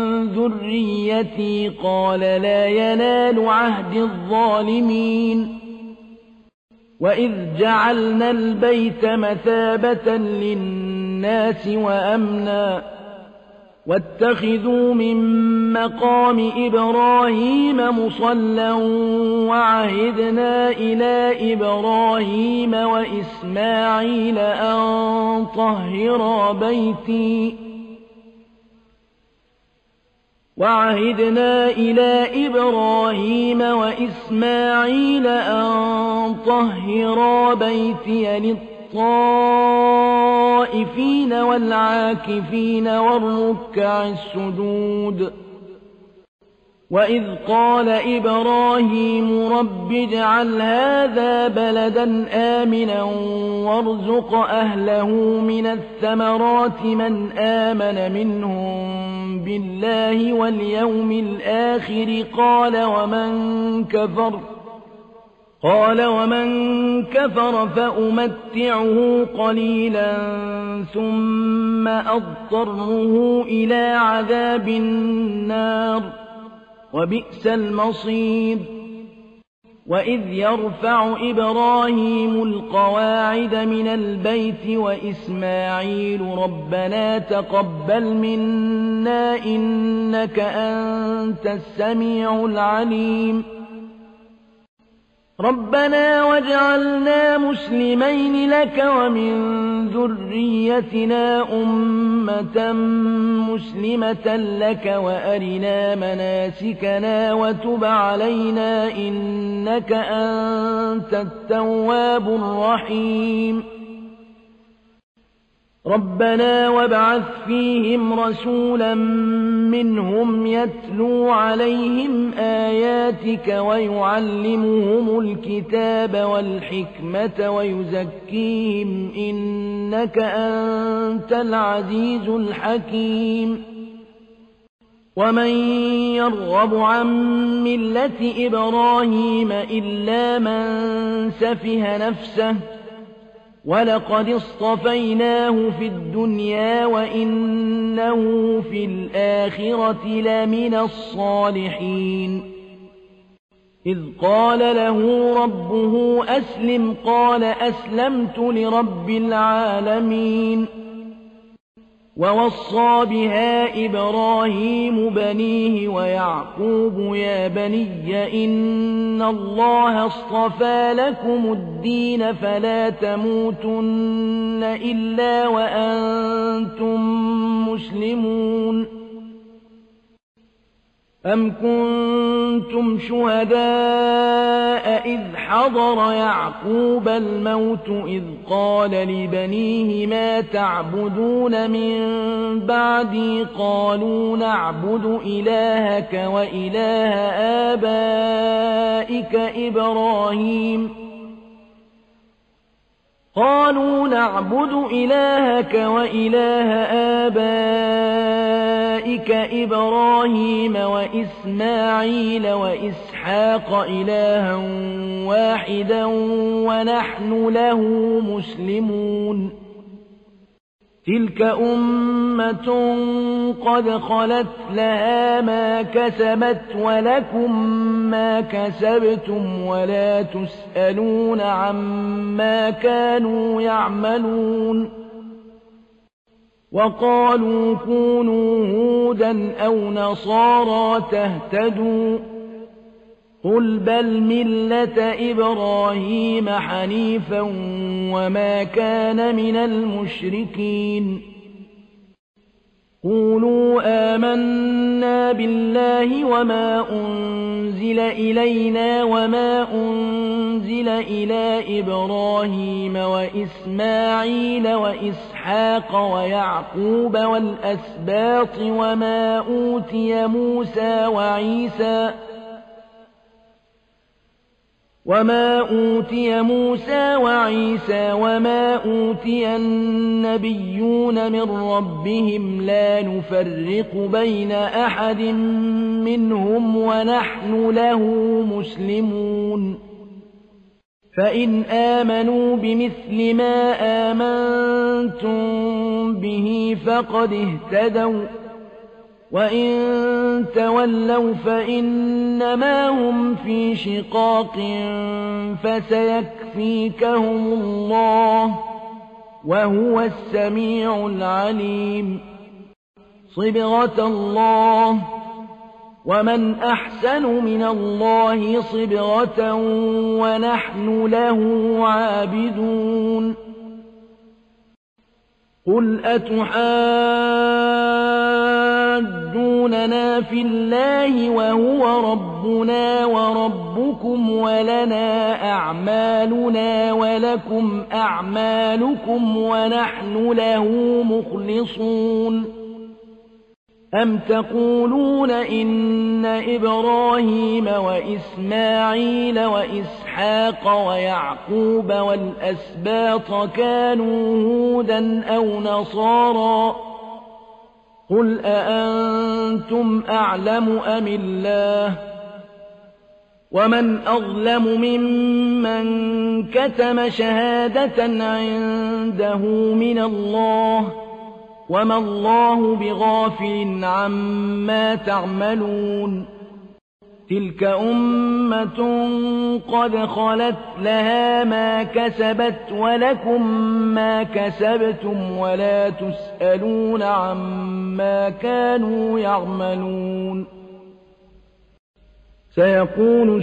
ذريتي قال لا ينال عهد الظالمين وإذ جعلنا البيت مثابة للناس وأمنا واتخذوا من مقام إبراهيم مصلى وعهدنا إلى إبراهيم وإسماعيل أن طهرا بيتي للطائفين والعاكفين والركع السجود وإذ قال إبراهيم رب اجعل هذا بلدا آمنا وارزق أهله من الثمرات من آمن منهم بالله واليوم الآخر قال ومن كفر فأمتعه قليلا ثم أضطره إلى عذاب النار وبئس المصير وإذ يرفع إبراهيم القواعد من البيت وإسماعيل ربنا تقبل منا إنك أنت السميع العليم ربنا واجعلنا مسلمين لك ومن ذريتنا أمة مسلمة لك وأرنا مناسكنا وتب علينا إنك أنت التواب الرحيم ربنا وابعث فيهم رسولا منهم يتلو عليهم آياتك ويعلمهم الكتاب والحكمة ويزكيهم إنك أنت العزيز الحكيم ومن يرغب عن ملة إبراهيم إلا من سفه نفسه ولقد اصطفيناه في الدنيا وإنه في الآخرة لمن الصالحين إذ قال له ربه أسلم قال أسلمت لرب العالمين ووصى بها إبراهيم بنيه ويعقوب يا بني إن الله اصطفى لكم الدين فلا تموتن إلا وأنتم مسلمون أم كنتم شهداء إذ حضر يعقوب الموت إذ قال لبنيه ما تعبدون من بعدي قالوا نعبد إلهك وإله آبائك إبراهيم وإسماعيل وإسحاق إلها واحدا ونحن له مسلمون تلك أمة قد خلت لها ما كسبت ولكم ما كسبتم ولا تسألون عما كانوا يعملون وقالوا كونوا هودا أو نصارى تهتدوا قل بل ملة إبراهيم حنيفا وما كان من المشركين قولوا آمنا بالله وما أنزل إلينا وما أنزل إلى إبراهيم وإسماعيل وإسحاق ويعقوب والأسباط وما أوتي موسى وعيسى وما أوتي النبيون من ربهم لا نفرق بين أحد منهم ونحن له مسلمون فإن آمنوا بمثل ما آمنتم به فقد اهتدوا وإن تولوا فإنما هم في شقاق فسيكفيكهم الله وهو السميع العليم صبغة الله ومن أحسن من الله صبغة ونحن له عابدون قل أتحاجوننا في الله وهو ربنا وربكم ولنا أعمالنا ولكم أعمالكم ونحن له مخلصون أم تقولون إن إبراهيم وإسماعيل وإسحاق ويعقوب والأسباط كانوا هودا أو نصارى قل أأنتم أعلم أم الله ومن أظلم ممن كتم شهادة عنده من الله وما الله بغافل عما تعملون تلك أمة قد خلت لها ما كسبت ولكم ما كسبتم ولا تسألون عما كانوا يعملون سيقول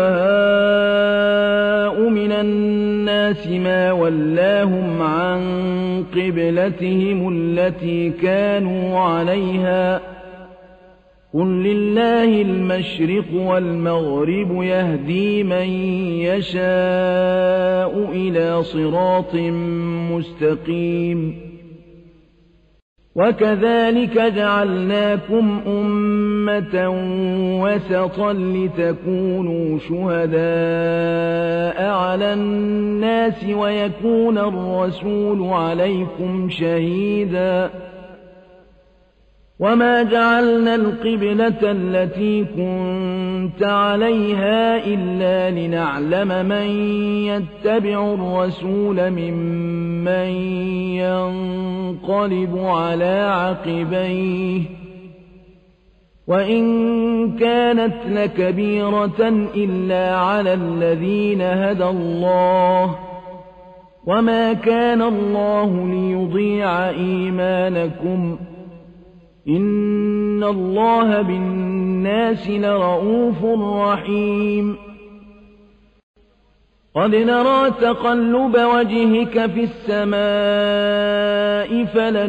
السفهاء من الناس ما ولاهم عن قبلتهم التي كانوا عليها قل لله المشرق والمغرب يهدي من يشاء إلى صراط مستقيم وكذلك جعلناكم أمة وسطا لتكونوا شهداء على الناس ويكون الرسول عليكم شهيدا وما جعلنا القبلة التي كنت عليها إلا لنعلم من يتبع الرسول ممن ينقلب على عقبيه وإن كانت لكبيرة إلا على الذين هدى الله وما كان الله ليضيع إيمانكم إن الله بالناس لرءوف رحيم قد نرى تقلب وجهك في السماء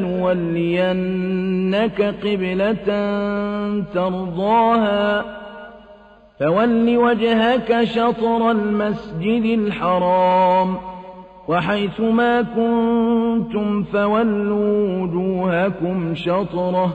فلنولينك قبلة ترضاها فول وجهك شطر المسجد الحرام وحيث ما كنتم فولوا وجوهكم شطره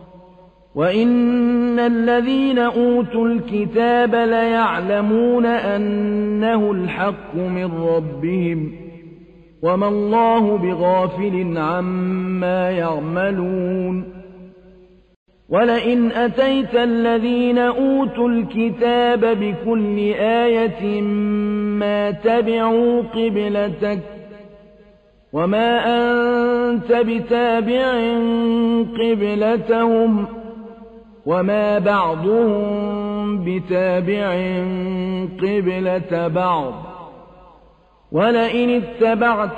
وإن الذين أوتوا الكتاب ليعلمون أنه الحق من ربهم وما الله بغافل عما يعملون ولئن أتيت الذين أوتوا الكتاب بكل آية ما تبعوا قبلتك وما أنت بتابع قبلتهم وما بعضهم بتابع قبلة بعض ولئن اتبعت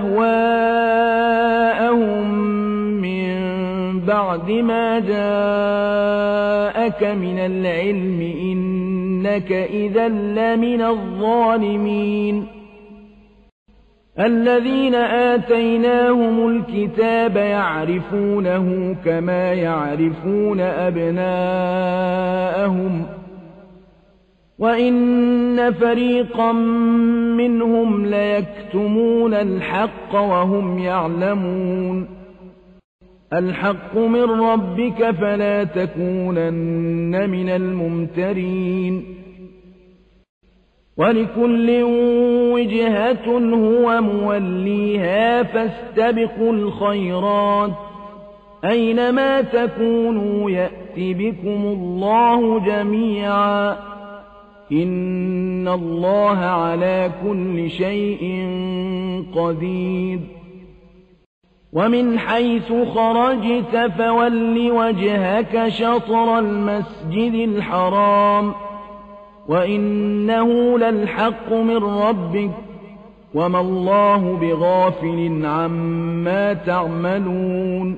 أهواءهم من بعد ما جاءك من العلم إنك إذا لمن الظالمين الذين آتيناهم الكتاب يعرفونه كما يعرفون أبناءهم وإن فريقا منهم ليكتمون الحق وهم يعلمون الحق من ربك فلا تكونن من الممترين ولكل وجهة هو موليها فاستبقوا الخيرات أينما تكونوا يأت بكم الله جميعا إن الله على كل شيء قدير ومن حيث خرجت فول وجهك شطر المسجد الحرام وإنه للحق من ربك وما الله بغافل عما تعملون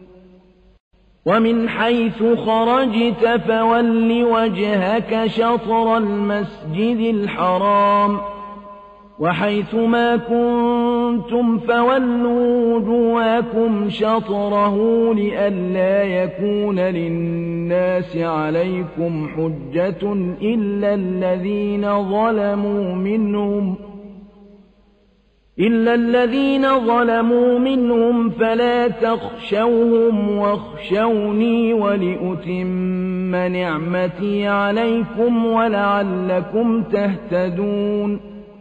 ومن حيث خرجت فول وجهك شطر المسجد الحرام وحيث ما كنتم فولوا وجوهكم شطره لئلا يكون للناس عليكم حجة إلا الذين ظلموا منهم فلا تخشوهم واخشوني ولأتم نعمتي عليكم ولعلكم تهتدون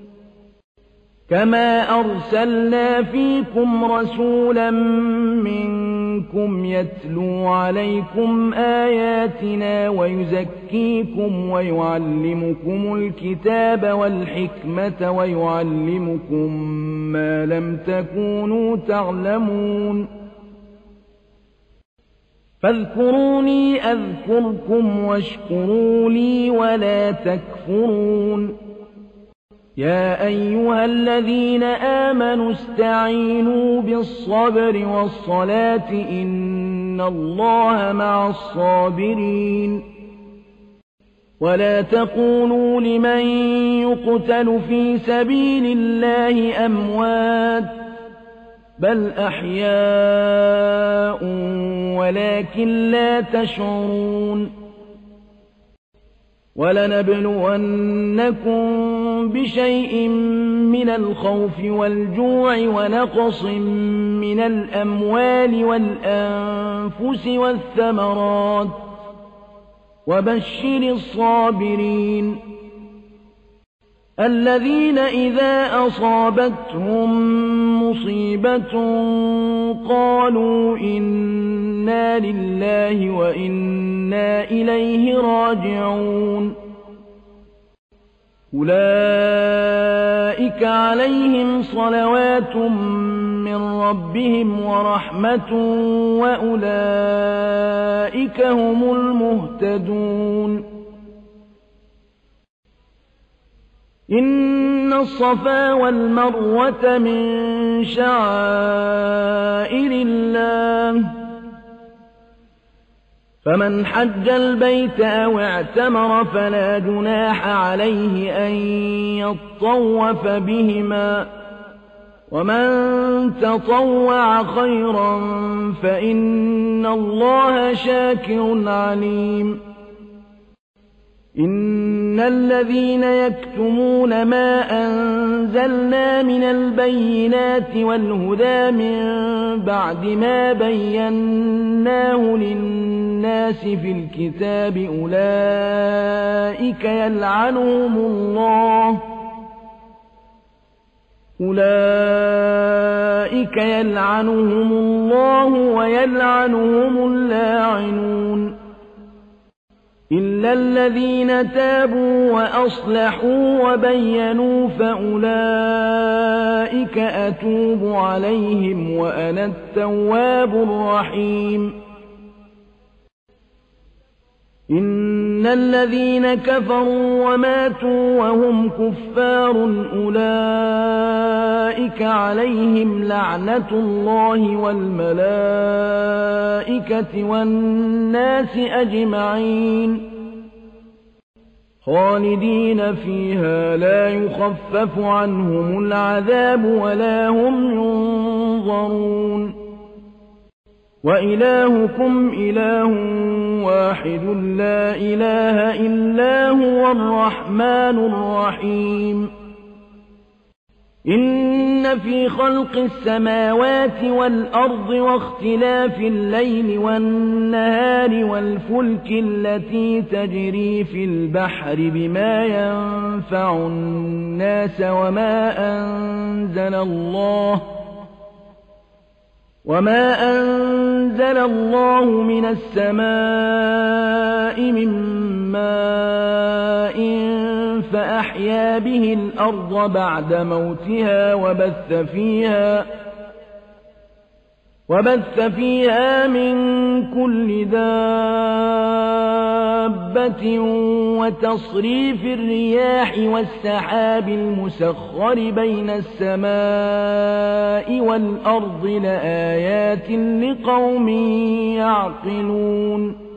كما أرسلنا فيكم رسولا منكم يتلو عليكم آياتنا ويزكيكم ويعلمكم الكتاب والحكمة ويعلمكم ما لم تكونوا تعلمون فاذكروني أذكركم واشكروا لي ولا تكفرون يا أيها الذين آمنوا استعينوا بالصبر والصلاة إن الله مع الصابرين ولا تقولوا لمن يقتل في سبيل الله أموات بل أحياء ولكن لا تشعرون ولنبلونكم بشيء من الخوف والجوع ونقص من الأموال والأنفس والثمرات وبشر الصابرين الذين إذا أصابتهم مصيبة قالوا إنا لله وإنا إليه راجعون أولئك عليهم صلوات من ربهم ورحمة وأولئك هم المهتدون إن الصفا والمروة من شعائر الله فمن حج البيت أو اعتمر فلا جناح عليه أن يطوف بهما ومن تطوع خيرا فإن الله شاكر عليم إن الذين يكتمون ما أنزلنا من البينات والهدى من بعد ما بيناه للناس في الكتاب أولئك يلعنهم الله ويلعنهم اللاعنون إلا الذين تابوا وأصلحوا وبينوا فأولئك أتوب عليهم وأنا التواب الرحيم إن الذين كفروا وماتوا وهم كفار أولئك عليهم لعنة الله والملائكة والناس أجمعين خالدين فيها لا يخفف عنهم العذاب ولا هم ينظرون وإلهكم إله واحد لا إله إلا هو الرحمن الرحيم إن في خلق السماوات والأرض واختلاف الليل والنهار والفلك التي تجري في البحر بما ينفع الناس وما أنزل الله من السماء من ماء فأحيا به الأرض بعد موتها وبث فيها من كل دابة وتصريف الرياح والسحاب المسخر بين السماء والأرض لآيات لقوم يعقلون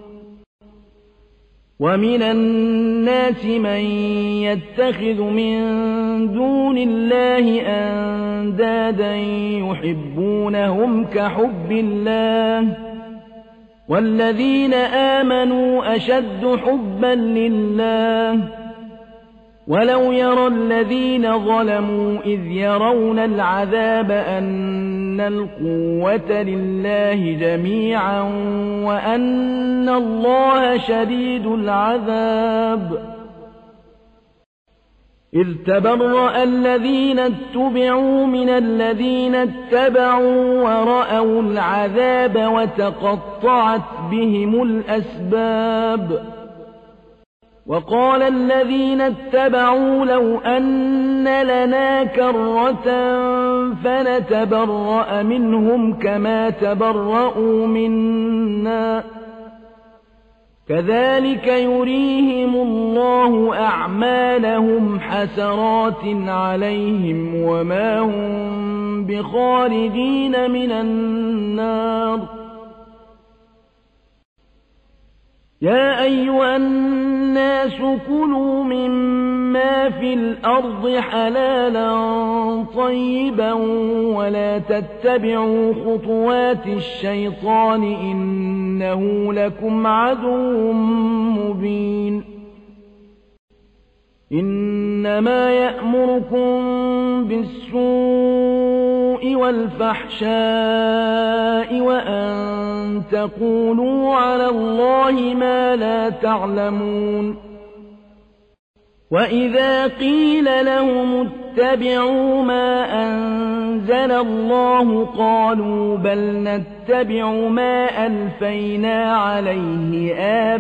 ومن الناس من يتخذ من دون الله أندادا يحبونهم كحب الله والذين آمنوا أشد حبا لله ولو يرى الذين ظلموا إذ يرون العذاب أن القوة لله جميعا وأن الله شديد العذاب إذ تبرأ الذين اتبعوا من الذين اتبعوا ورأوا العذاب وتقطعت بهم الأسباب وقال الذين اتبعوا لو أن لنا كرة فنتبرأ منهم كما تبرأوا منا كذلك يريهم الله أعمالهم حسرات عليهم وما هم بخارجين من النار يا أيها الناس كلوا مما في الأرض حلالا طيبا ولا تتبعوا خطوات الشيطان إنه لكم عدو مبين إنما يأمركم بالسوء والفحشاء وأن تقولوا على الله ما لا تعلمون وإذا قيل لهم اتبعوا ما أنزل الله قالوا بل نتبع ما ألفينا عليه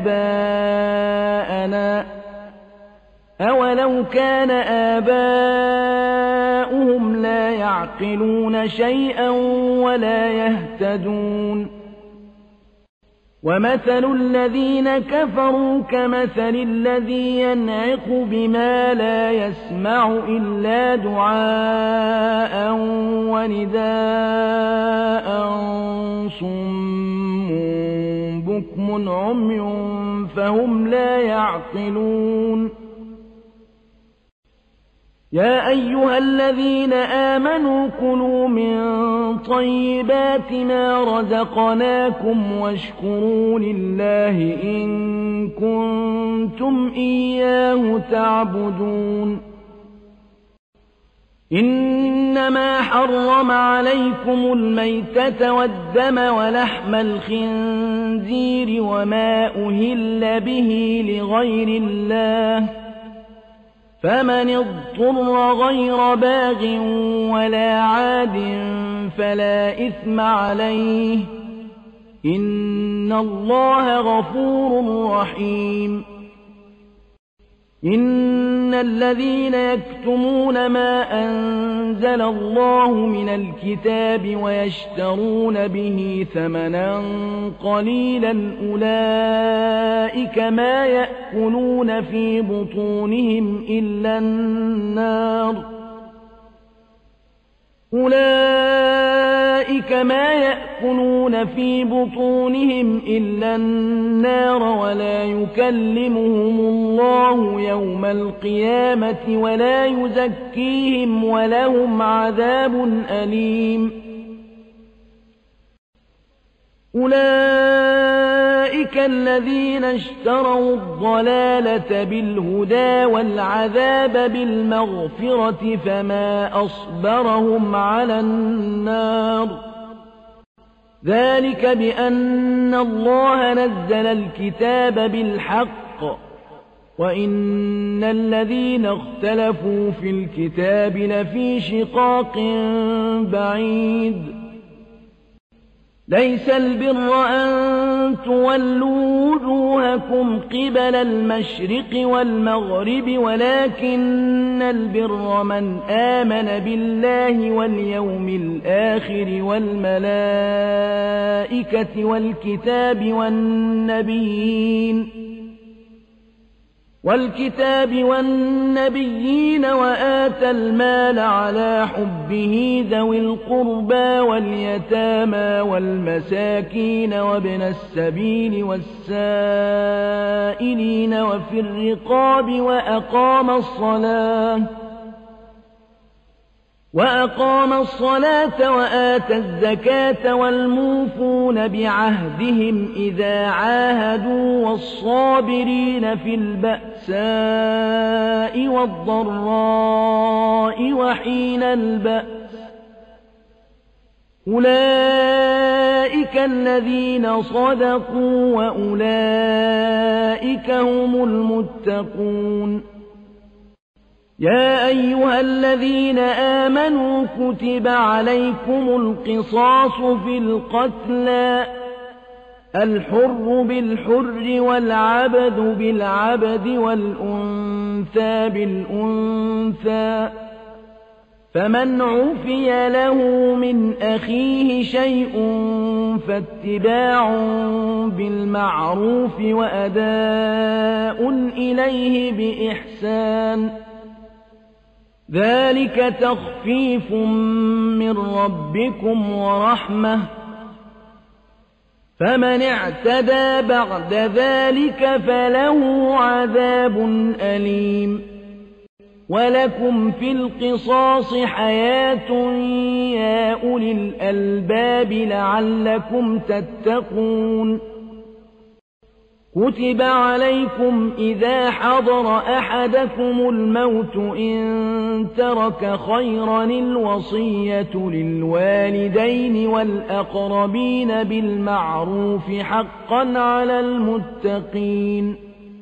آباءنا أولو كان آباؤهم لا يعقلون شيئا ولا يهتدون ومثل الذين كفروا كمثل الذي ينعق بما لا يسمع إلا دعاء ونداء صم بكم عمي فهم لا يعقلون يا أيها الذين آمنوا كلوا من طيبات ما رزقناكم واشكروا لله إن كنتم إياه تعبدون إنما حرم عليكم الميتة والدم ولحم الخنزير وما أهل به لغير الله فمن اضطر غير باغ ولا عاد فلا إثم عليه إن الله غفور رحيم إن الذين يكتمون ما أنزل الله من الكتاب ويشترون به ثمنا قليلا أولئك ما يأكلون في بطونهم إلا النار أولئك أولئك ما يأكلون في بطونهم إلا النار ولا يكلمهم الله يوم القيامة ولا يزكيهم ولهم عذاب أليم أولئك الذين اشتروا الضلالة بالهدى والعذاب بالمغفرة فما أصبرهم على النار ذلك بأن الله نزل الكتاب بالحق وإن الذين اختلفوا في الكتاب لفي شقاق بعيد ليس البر أن تولوا وجوهكم قبل المشرق والمغرب ولكن البر من آمن بالله واليوم الآخر والملائكة والنبيين وآتى المال على حبه ذوي القربى واليتامى والمساكين وابن السبيل والسائلين وفي الرقاب وأقام الصلاة وآتى الزكاة والموفون بعهدهم إذا عاهدوا والصابرين في البأساء والضراء وحين البأس أولئك الذين صدقوا وأولئك هم المتقون يا أيها الذين آمنوا كتب عليكم القصاص في القتلى الحر بالحر والعبد بالعبد والأنثى بالأنثى فمن عفي له من أخيه شيء فاتباع بالمعروف وأداء إليه بإحسان ذلك تخفيف من ربكم ورحمة فمن اعتدى بعد ذلك فله عذاب أليم ولكم في القصاص حياة يا أولي الألباب لعلكم تتقون كتب عليكم إذا حضر أحدكم الموت إن ترك خيرا الوصية للوالدين والأقربين بالمعروف حقا على المتقين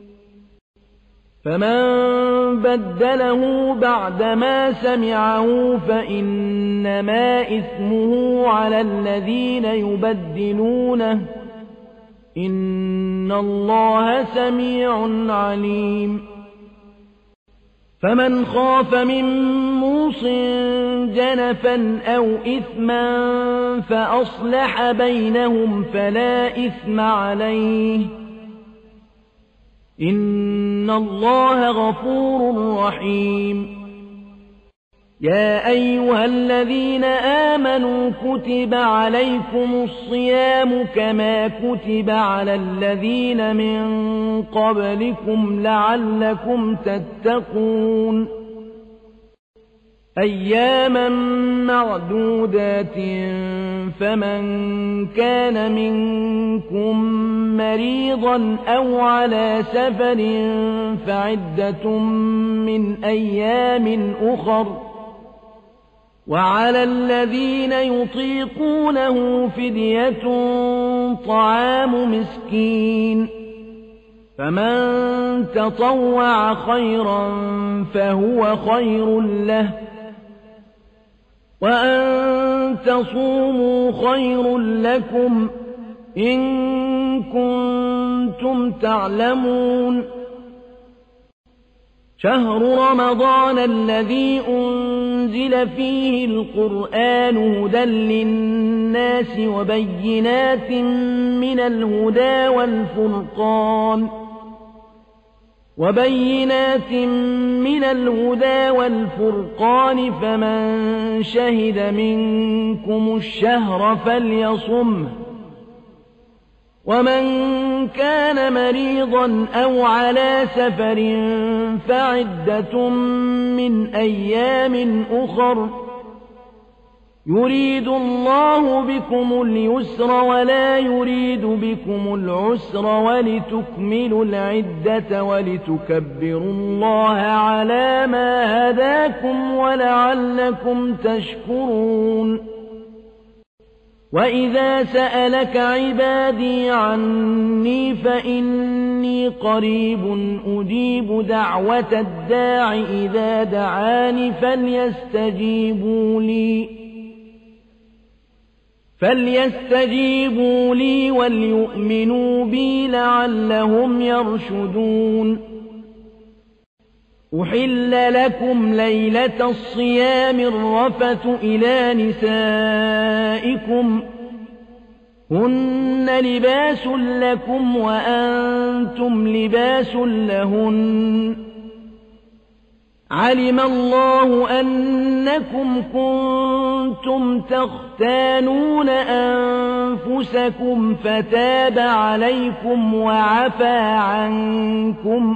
فمن بدله بعدما سمعه فإنما إثمه على الذين يبدلونه إن الله سميع عليم فمن خاف من موص جنفا أو إثما فأصلح بينهم فلا إثم عليه إن الله غفور رحيم يا أيها الذين آمنوا كتب عليكم الصيام كما كتب على الذين من قبلكم لعلكم تتقون أياما معدودات فمن كان منكم مريضا أو على سفر فعدة من أيام أخر وعلى الذين يطيقونه فدية طعام مسكين فمن تطوع خيرا فهو خير له وأن تصوموا خير لكم إن كنتم تعلمون شهر رمضان الذي أنزل فيه القرآن هدى للناس وبينات من الهدى والفرقان وبينات من الهدى والفرقان، فمن شهد منكم الشهر فليصمه، ومن كان مريضا أو على سفر فعدة من أيام أخر، يريد الله بكم اليسر ولا يريد بكم العسر، ولتكملوا العدة ولتكبروا الله على ما هداكم ولعلكم تشكرون. وإذا سألك عبادي عني فإني قريب أجيب دعوة الداع إذا دعاني فليستجيبوا لي وليؤمنوا بي لعلهم يرشدون. أحل لكم ليلة الصيام الرفث إلى نسائكم، هن لباس لكم وأنتم لباس لهن، علم الله أنكم كنتم تختانون أنفسكم فتاب عليكم وعفى عنكم،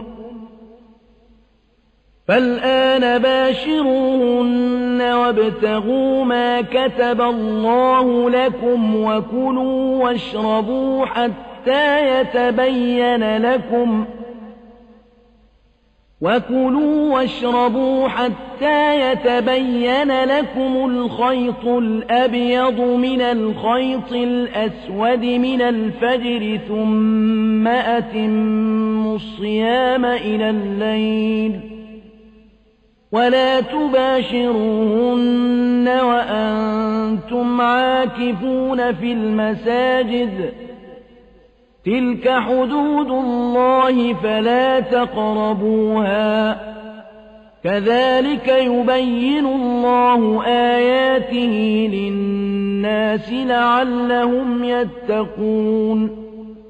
فالآن باشروهن وابتغوا ما كتب الله لكم، وكلوا واشربوا حتى يتبين لكم الخيط الأبيض من الخيط الأسود من الفجر، ثم أتموا الصيام إلى الليل، ولا تباشروهن وأنتم عاكفون في المساجد، تلك حدود الله فلا تقربوها، كذلك يبين الله آياته للناس لعلهم يتقون.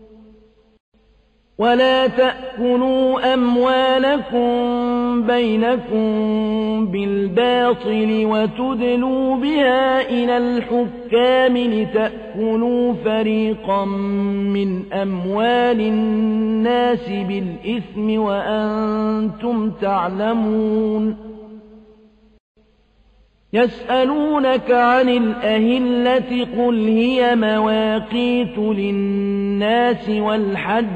ولا تأكلوا أموالكم بينكم بالباطل وتدلوا بها إلى الحكام لتأكلوا فريقا من أموال الناس بالإثم وأنتم تعلمون. يسألونك عن الأهلة قل هي مواقيت للناس والحج،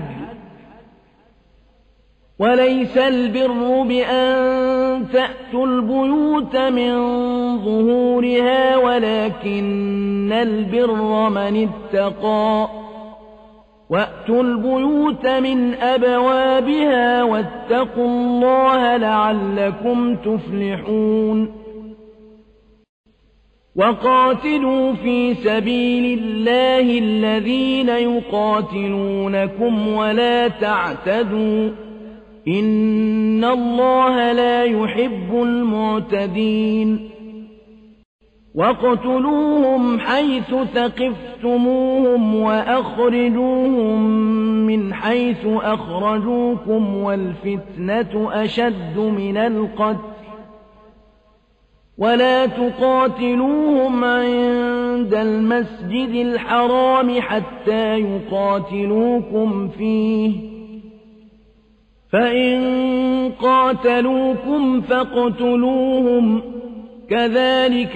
وليس البر بأن تأتوا البيوت من ظهورها ولكن البر من اتقى، وأتوا البيوت من أبوابها واتقوا الله لعلكم تفلحون. وقاتلوا في سبيل الله الذين يقاتلونكم ولا تعتدوا، إن الله لا يحب المعتدين. واقتلوهم حيث ثقفتموهم وأخرجوهم من حيث أخرجوكم، والفتنة أشد من القتل، ولا تقاتلوهم عند المسجد الحرام حتى يقاتلوكم فيه، فإن قاتلوكم فاقتلوهم، كذلك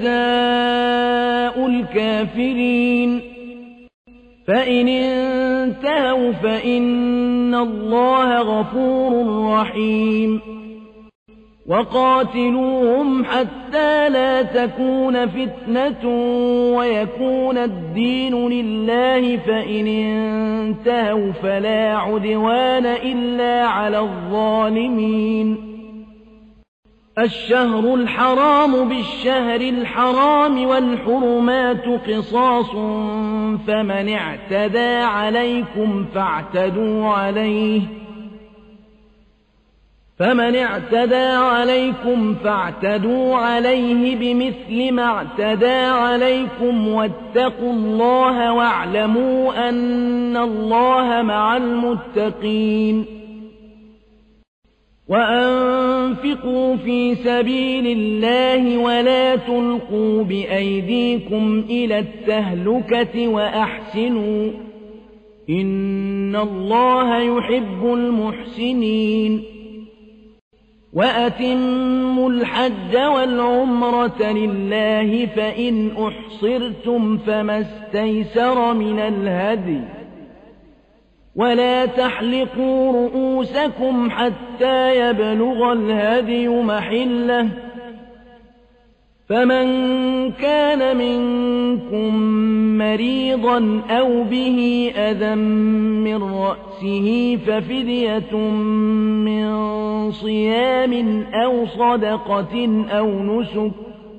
جزاء الكافرين. فإن انتهوا فإن الله غفور رحيم. وقاتلوهم حتى لا تكون فتنة ويكون الدين لله، فإن انتهوا فلا عدوان إلا على الظالمين. الشهر الحرام بالشهر الحرام والحرمات قصاص، فمن اعتدى عليكم فاعتدوا عليه بمثل ما اعتدى عليكم، واتقوا الله واعلموا أن الله مع المتقين. وأنفقوا في سبيل الله ولا تلقوا بأيديكم إلى التهلكة وأحسنوا إن الله يحب المحسنين وأتموا الحج والعمرة لله فإن أحصرتم فما استيسر من الهدي ولا تحلقوا رؤوسكم حتى يبلغ الهدي محله فمن كان منكم مريضا أو به أذى من رأسه ففدية من صيام أو صدقة أو نسك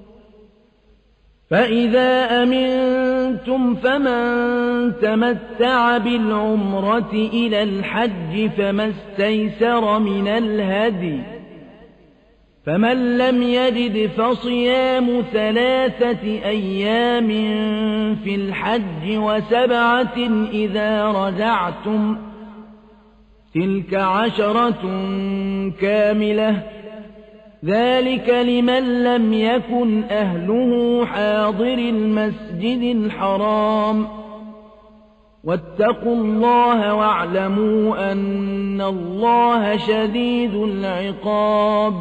فإذا أمنتم فمن تمتع بالعمرة إلى الحج فما استيسر من الهدي فمن لم يجد فصيام 3 أيام في الحج و7 إذا رجعتم تلك 10 كاملة ذلك لمن لم يكن أهله حاضر المسجد الحرام واتقوا الله واعلموا أن الله شديد العقاب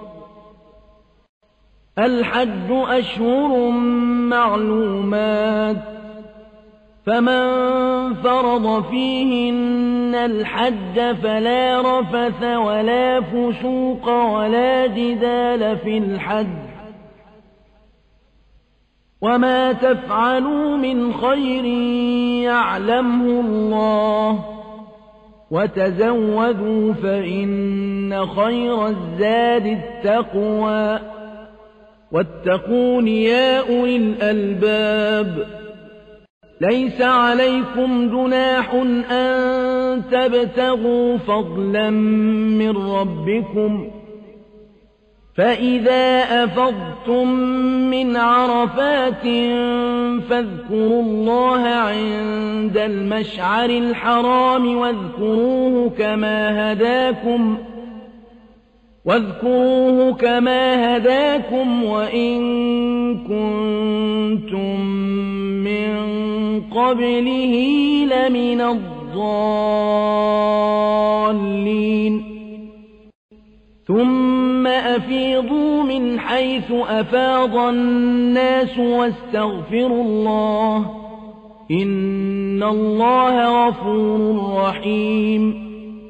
الحج أشهر معلومات فمن فرض فيهن الحج فلا رفث ولا فسوق ولا جدال في الحج وما تفعلوا من خير يعلمه الله وتزودوا فإن خير الزاد التقوى واتقون يا أولي الألباب ليس عليكم جناح أن تبتغوا فضلا من ربكم فإذا أفضتم من عرفات فاذكروا الله عند المشعر الحرام واذكروه كما هداكم وإن كنتم من قبله لمن الضالين ثم أفيضوا من حيث أفاض الناس واستغفروا الله إن الله غفور رحيم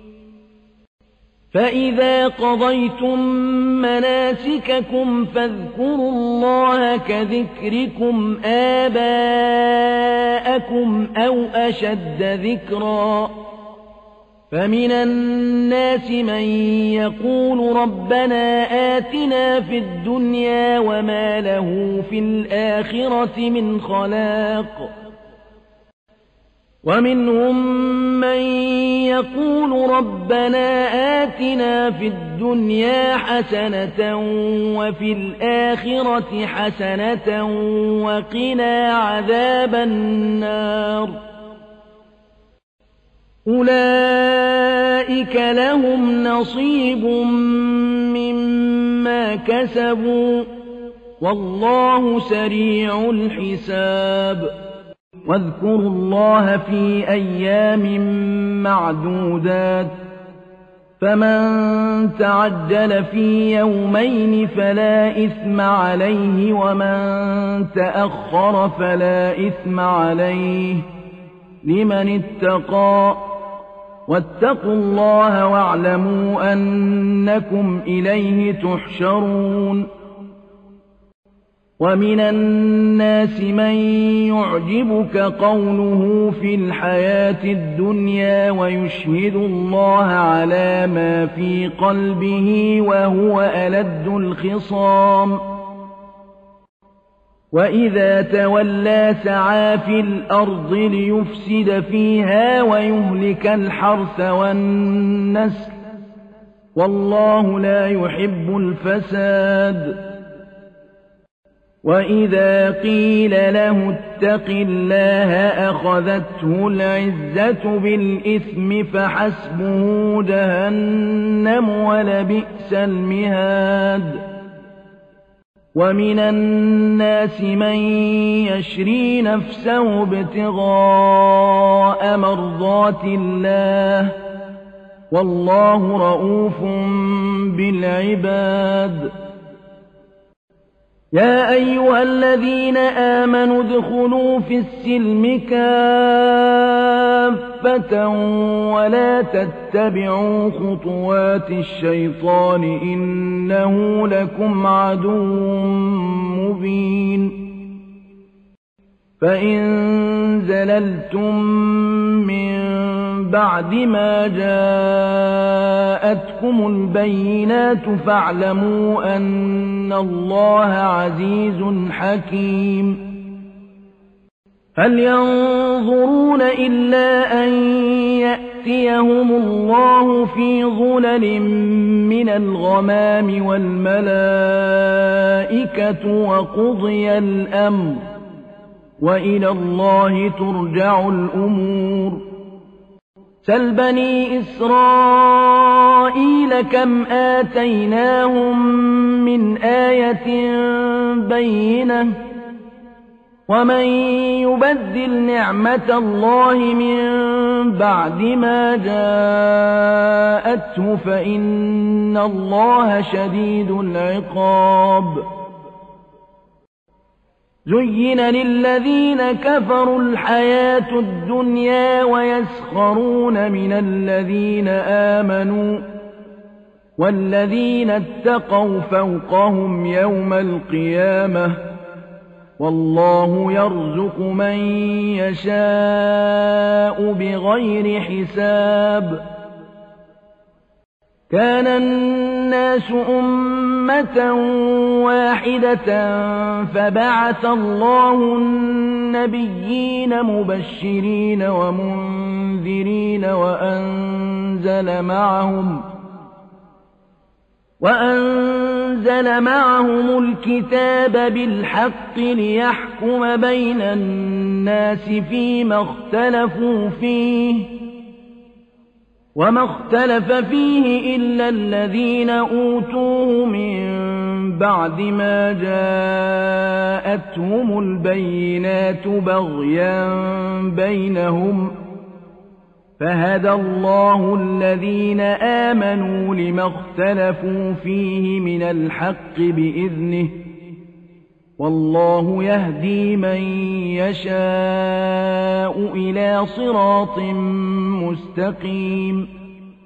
فإذا قضيتم مناسككم فاذكروا الله كذكركم آباءكم أو أشد ذكرا فمن الناس من يقول ربنا آتنا في الدنيا وما له في الآخرة من خلاق ومنهم من يقول ربنا آتنا في الدنيا حسنة وفي الآخرة حسنة وقنا عذاب النار أولئك لهم نصيب مما كسبوا والله سريع الحساب واذكروا الله في أيام معدودات فمن تعجل في يومين فلا إثم عليه ومن تأخر فلا إثم عليه لمن اتقى واتقوا الله واعلموا أنكم إليه تحشرون ومن الناس من يعجبك قوله في الحياة الدنيا ويشهد الله على ما في قلبه وهو ألد الخصام وإذا تولى سعى في الأرض ليفسد فيها ويهلك الحرث والنسل والله لا يحب الفساد وَإِذَا قِيلَ لَهُ اتَّقِ اللَّهَ أَخَذَتْهُ الْعِزَّةُ بِالْإِثْمِ فَحَسْبُهُ جَهَنَّمُ وَلَبِئْسَ الْمِهَادُ وَمِنَ النَّاسِ مَن يَشْرِي نَفْسَهُ ابْتِغَاءَ مَرْضَاتِ اللَّهِ وَاللَّهُ رَءُوفٌ بِالْعِبَادِ يَا أَيُّهَا الَّذِينَ آمَنُوا ادْخُلُوا فِي السِّلْمِ كَافَّةً وَلَا تَتَّبِعُوا خُطُوَاتِ الشَّيْطَانِ ۚ إِنَّهُ لَكُمْ عَدُوٌّ مُّبِينٌ فَإِن زَلَلْتُم مِّن بَعْدِ مَا جَاءَتْكُمُ الْبَيِّنَاتُ فَاعْلَمُوا أَنَّ اللَّهَ عَزِيزٌ حَكِيمٌ هَلْ يَنظُرُونَ إِلَّا أَن يَأْتِيَهُمُ اللَّهُ فِي ظُلَلٍ مِّنَ الْغَمَامِ وَالْمَلَائِكَةُ وَقُضِيَ الْأَمْرُ وَإِلَى اللَّهِ تُرْجَعُ الْأُمُورُ سَلْ بَنِي إِسْرَائِيلَ كَمْ آتَيْنَاهُم مِّنْ آيَةٍ بَيِّنَةٍ وَمَن يُبَدِّلْ نِعْمَةَ اللَّهِ مِن بَعْدِ مَا جَاءَتْهُ فَإِنَّ اللَّهَ شَدِيدُ الْعِقَابِ زُيِّنَ لِلَّذِينَ كَفَرُوا الْحَيَاةُ الدُّنْيَا وَيَسْخَرُونَ مِنَ الَّذِينَ آمَنُوا وَالَّذِينَ اتَّقَوْا فَوْقَهُمْ يَوْمَ الْقِيَامَةِ ۗ وَاللَّهُ يَرْزُقُ مَن يَشَاءُ بِغَيْرِ حِسَابٍ كَانَ النَّاسُ أُمَّةً وَاحِدَةً فَبَعَثَ اللَّهُ النَّبِيِّينَ مُبَشِّرِينَ وَمُنذِرِينَ وَأَنزَلَ مَعَهُمُ الْكِتَابَ بِالْحَقِّ لِيَحْكُمَ بَيْنَ النَّاسِ فِيمَا اخْتَلَفُوا فِيهِ ۚ وَمَا اخْتَلَفَ فِيهِ إِلَّا الَّذِينَ أُوتُوهُ مِن بَعْدِ مَا جَاءَتْهُمُ الْبَيِّنَاتُ بَغْيًا بَيْنَهُمْ ۖ فَهَدَى اللَّهُ الَّذِينَ آمَنُوا لِمَا اخْتَلَفُوا فِيهِ مِنَ الْحَقِّ بِإِذْنِهِ ۗ وَاللَّهُ يَهْدِي مَن يَشَاءُ إِلَىٰ صِرَاطٍ مُّسْتَقِيمٍ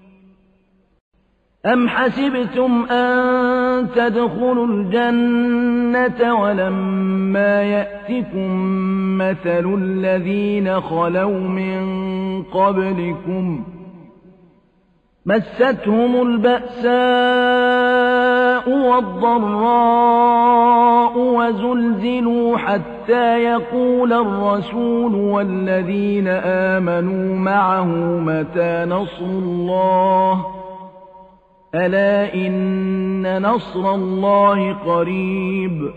أَمْ حَسِبْتُمْ أَن تَدْخُلُوا الْجَنَّةَ وَلَمَّا يَأْتِكُم مَّثَلُ الَّذِينَ خَلَوْا مِن قَبْلِكُم مَّسَّتْهُمُ الْبَأْسَاءُ وَالضَّرَّاءُ وَزُلْزِلُوا حَتَّىٰ يَقُولَ الرَّسُولُ وَالَّذِينَ آمَنُوا مَعَهُ مَتَىٰ نَصْرُ اللَّهِ ۗ أَلَا إِنَّ نَصْرَ اللَّهِ قَرِيبٌ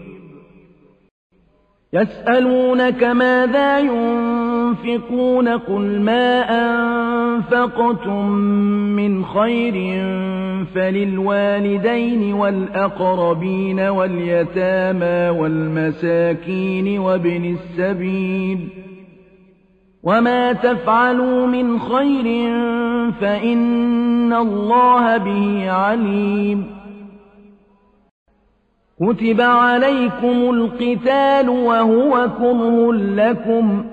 يَسْأَلُونَكَ مَاذَا يُنفِقُونَ ۖ قُلْ مَا أَنفَقْتُم مِّنْ خَيْرٍ فَلِلْوَالِدَيْنِ وَالْأَقْرَبِينَ وَالْيَتَامَىٰ وَالْمَسَاكِينِ وَابْنِ السَّبِيلِ ۗ وَمَا تَفْعَلُوا مِنْ خَيْرٍ فَإِنَّ اللَّهَ بِهِ عَلِيمٌ كُتِبَ عَلَيْكُمُ الْقِتَالُ وَهُوَ كُرْهٌ لَّكُمْ ۖ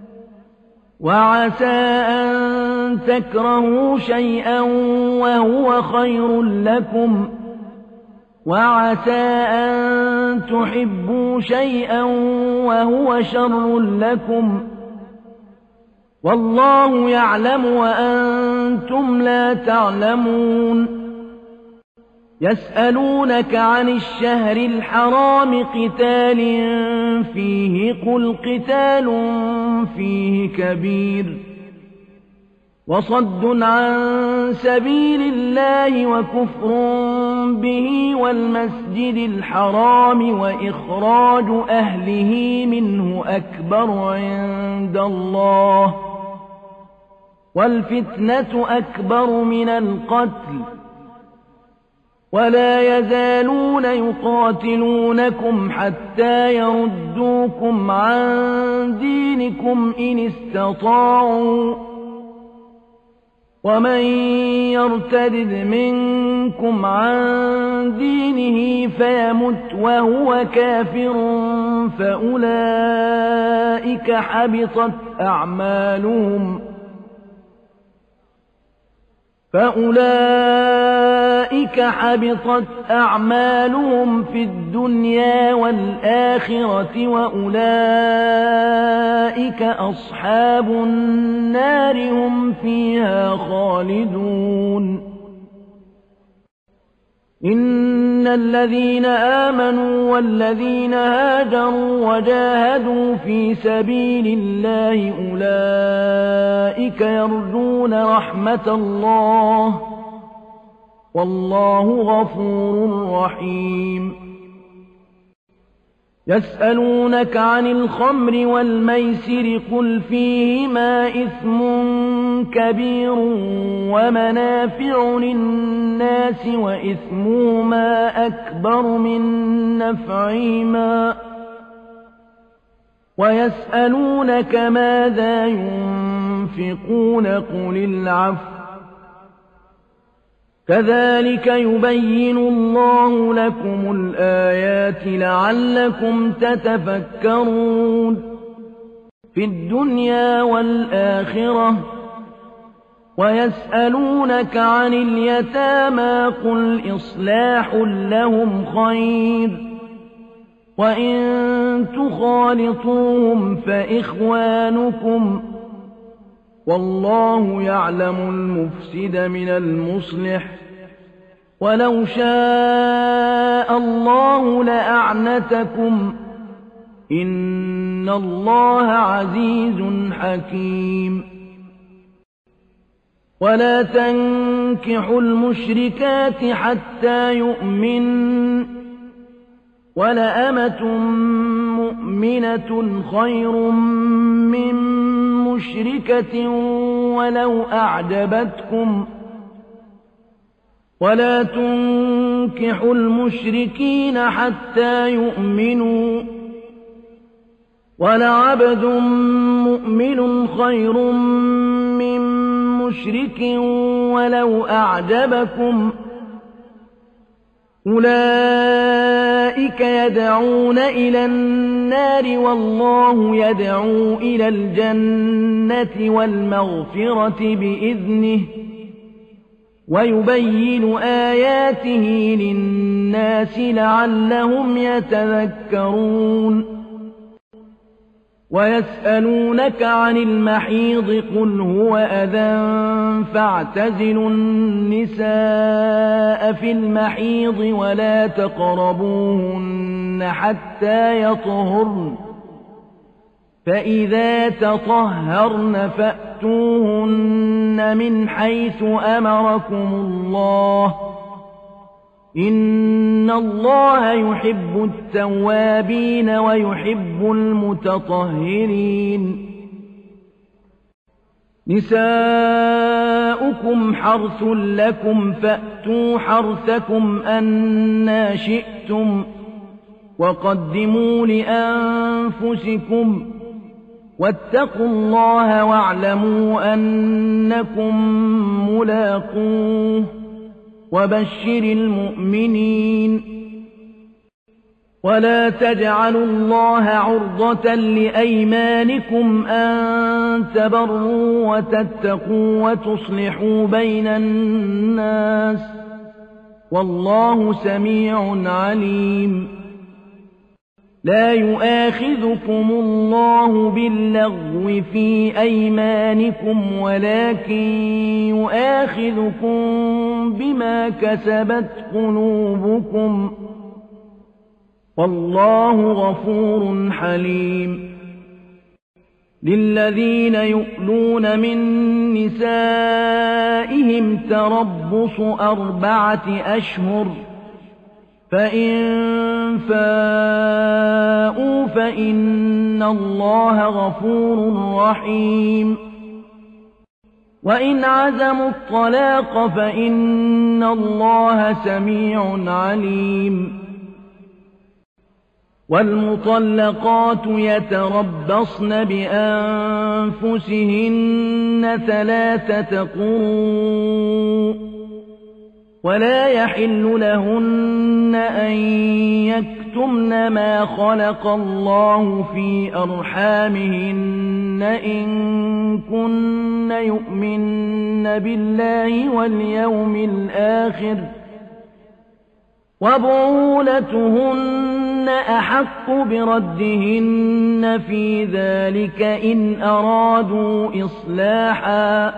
وَعَسَىٰ أَن تَكْرَهُوا شَيْئًا وَهُوَ خَيْرٌ لَّكُمْ ۖ وَعَسَىٰ أَن تُحِبُّوا شَيْئًا وَهُوَ شَرٌّ لَّكُمْ ۗ وَاللَّهُ يَعْلَمُ وَأَنتُمْ لَا تَعْلَمُونَ يَسْأَلُونَكَ عَنِ الشَّهْرِ الْحَرَامِ قِتَالٍ فِيهِ ۖ قُلْ قِتَالٌ فِيهِ كَبِيرٌ وَصَدٌّ عَن سَبِيلِ اللَّهِ وَكُفْرٌ به والمسجد الحرام وإخراج أهله منه أكبر عند الله والفتنة أكبر من القتل ولا يزالون يقاتلونكم حتى يردوكم عن دينكم إن استطاعوا ومن يرتد منكم عن دينه فيمت وهو كافر فأولئك حبطت أعمالهم في الدنيا والآخرة وأولئك أصحاب النار هم فيها خالدون إن الذين آمنوا والذين هاجروا وجاهدوا في سبيل الله أولئك يرجون رحمة الله والله غفور رحيم يسألونك عن الخمر والميسر قل فيهما إثم كبير ومنافع للناس وإثمهما أكبر من نفعهما ويسألونك ماذا ينفقون قل العفو كذلك يبين الله لكم الآيات لعلكم تتفكرون في الدنيا والآخرة ويسألونك عن اليتامى قل إصلاح لهم خير وإن تخالطوهم فإخوانكم والله يعلم المفسد من المصلح ولو شاء الله لأعنتكم إن الله عزيز حكيم ولا تنكحوا المشركات حتى يؤمن ولأمة مؤمنة خير من مشركة ولو أعجبتكم ولا تنكحوا المشركين حتى يؤمنوا ولعبد مؤمن خير من مشرك ولو أعجبكم أولئك يدعون إلى النار والله يدعو إلى الجنة والمغفرة بإذنه ويبين آياته للناس لعلهم يتذكرون ويسألونك عن المحيض قل هو أذى فاعتزلوا النساء في المحيض ولا تقربوهن حتى يطهرن فإذا تطهرن فأتوهن من حيث أمركم الله إن الله يحب التوابين ويحب المتطهرين نساؤكم حرث لكم فأتوا حرثكم أنى شئتم وقدموا لأنفسكم واتقوا الله واعلموا أنكم ملاقوه وبشر المؤمنين ولا تجعلوا الله عرضة لأيمانكم أن تبروا وتتقوا وتصلحوا بين الناس والله سميع عليم لا يؤاخذكم الله باللغو في أيمانكم ولكن يؤاخذكم بما كسبت قلوبكم والله غفور حليم للذين يؤلون من نسائهم تربص 4 أشهر فإن فاءوا فإن الله غفور رحيم وإن عزموا الطلاق فإن الله سميع عليم والمطلقات يتربصن بأنفسهن 3 قروء ولا يحل لهن أن يكتمن ما خلق الله في أرحامهن إن كن يؤمن بالله واليوم الآخر وبعولتهن أحق بردهن في ذلك إن أرادوا إصلاحا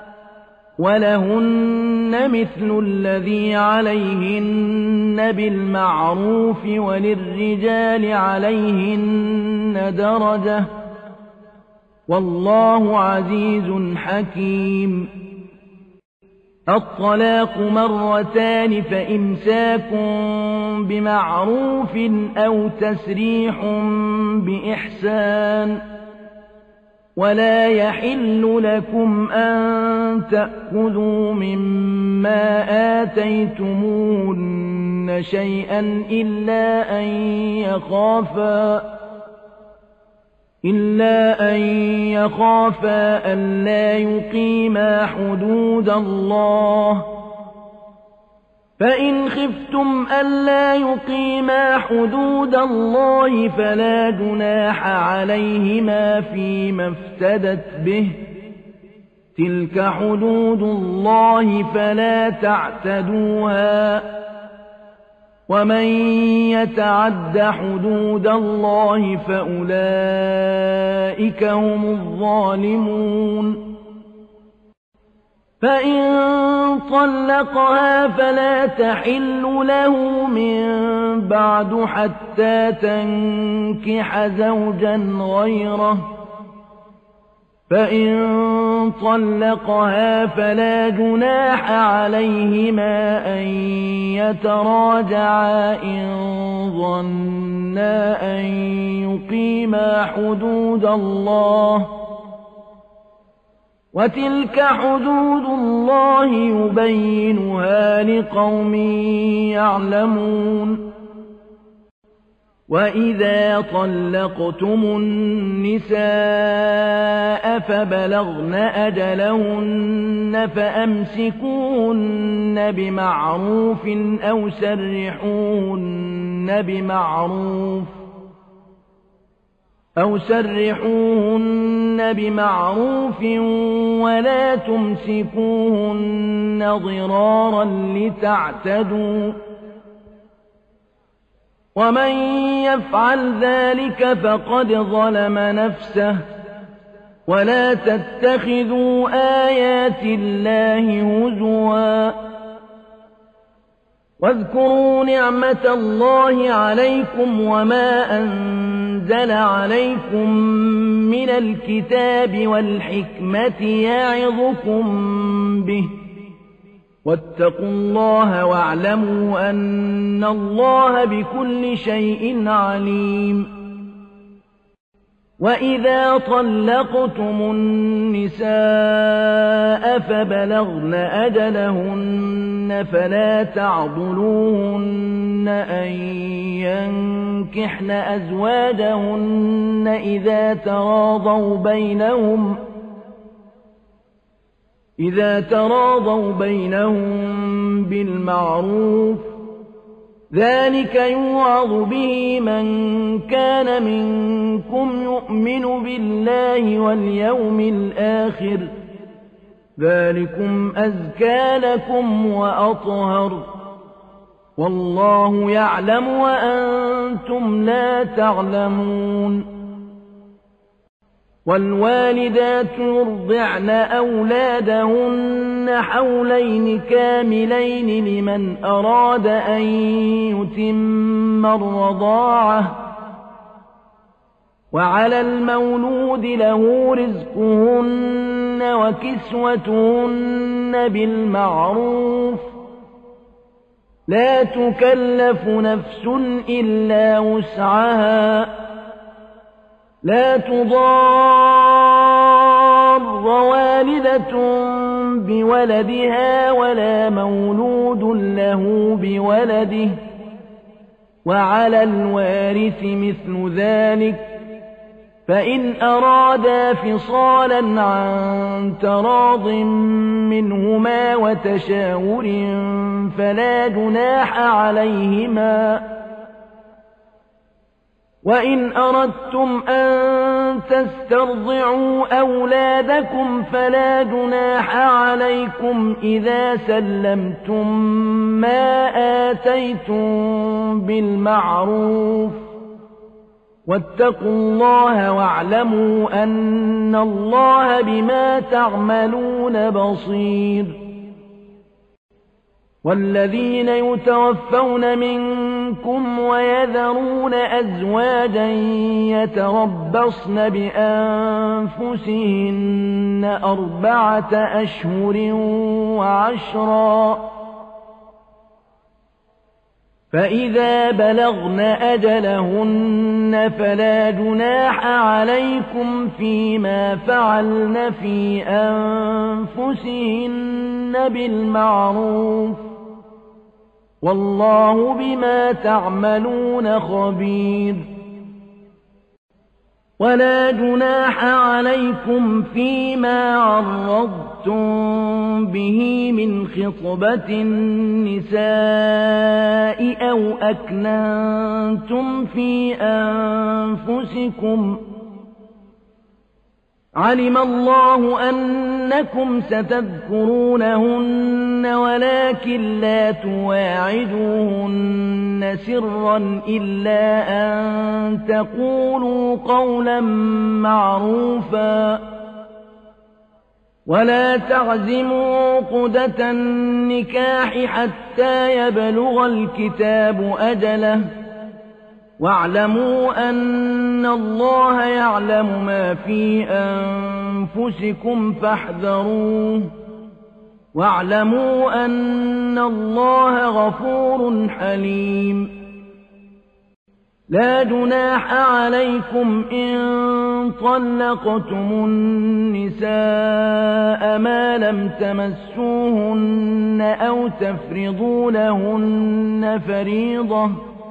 ولهن مثل الذي عليهن بالمعروف وللرجال عليهن درجة والله عزيز حكيم الطلاق 2 مرتان فإمساك بمعروف أو تسريح بإحسان ولا يحل لكم أن تأخذوا مما آتيتموهن شيئا إلا أن يخافا ألا يقيما حدود الله فإن خفتم ألا يقيما حدود الله فلا جناح عليهما فيما افتدت به تلك حدود الله فلا تعتدوها ومن يتعد حدود الله فأولئك هم الظالمون فإن طلقها فلا تحل له من بعد حتى تنكح زوجا غيره فإن طلقها فلا جناح عليهما أن يتراجعا إن ظنا أن يقيما حدود الله وتلك حدود الله يبينها لقوم يعلمون وإذا طلقتم النساء فبلغن أجلهن فأمسكوهن بمعروف أو سرحوهن بمعروف ولا تمسكوهن ضرارا لتعتدوا ومن يفعل ذلك فقد ظلم نفسه ولا تتخذوا آيات الله هزوا واذكروا نعمة الله عليكم وما أنزل عليكم من الكتاب والحكمة يعظكم به واتقوا الله واعلموا أن الله بكل شيء عليم وإذا طلقتم النساء فبلغن أجلهن فلا تعضلوهن أن ينكحن أزواجهن إذا تراضوا بينهم بالمعروف ذلك يوعظ به من كان منكم يؤمن بالله واليوم الآخر ذلكم أزكى لكم وأطهر والله يعلم وأنتم لا تعلمون والوالدات يرضعن أولادهن حولين كاملين لمن أراد أن يتم الرضاعة وعلى المولود له رزقهن وكسوتهن بالمعروف لا تكلف نفس إلا وسعها لا تضار والدة بولدها ولا مولود له بولده وعلى الوارث مثل ذلك فإن أرادا فصالا عن تراض منهما وتشاور فلا جناح عليهما وإن أردتم أن تسترضعوا أولادكم فلا جناح عليكم إذا سلمتم ما آتيتم بالمعروف واتقوا الله واعلموا أن الله بما تعملون بصير والذين يتوفون منكم ويذرون أزواجا يتربصن بأنفسهن 4 أشهر و10 فإذا بلغن أجلهن فلا جناح عليكم فيما فعلن في أنفسهن بالمعروف والله بما تعملون خبير ولا جناح عليكم فيما عرضتم به من خطبة النساء أو أكننتم في أنفسكم علم الله أنكم ستذكرونهن ولكن لا تواعدوهن سرا إلا أن تقولوا قولا معروفا ولا تعزموا عقدة النكاح حتى يبلغ الكتاب أجله واعلموا أن الله يعلم ما في أنفسكم فاحذروه واعلموا أن الله غفور حليم لا جناح عليكم إن طلقتم النساء ما لم تمسوهن أو تفرضوا لهن فريضة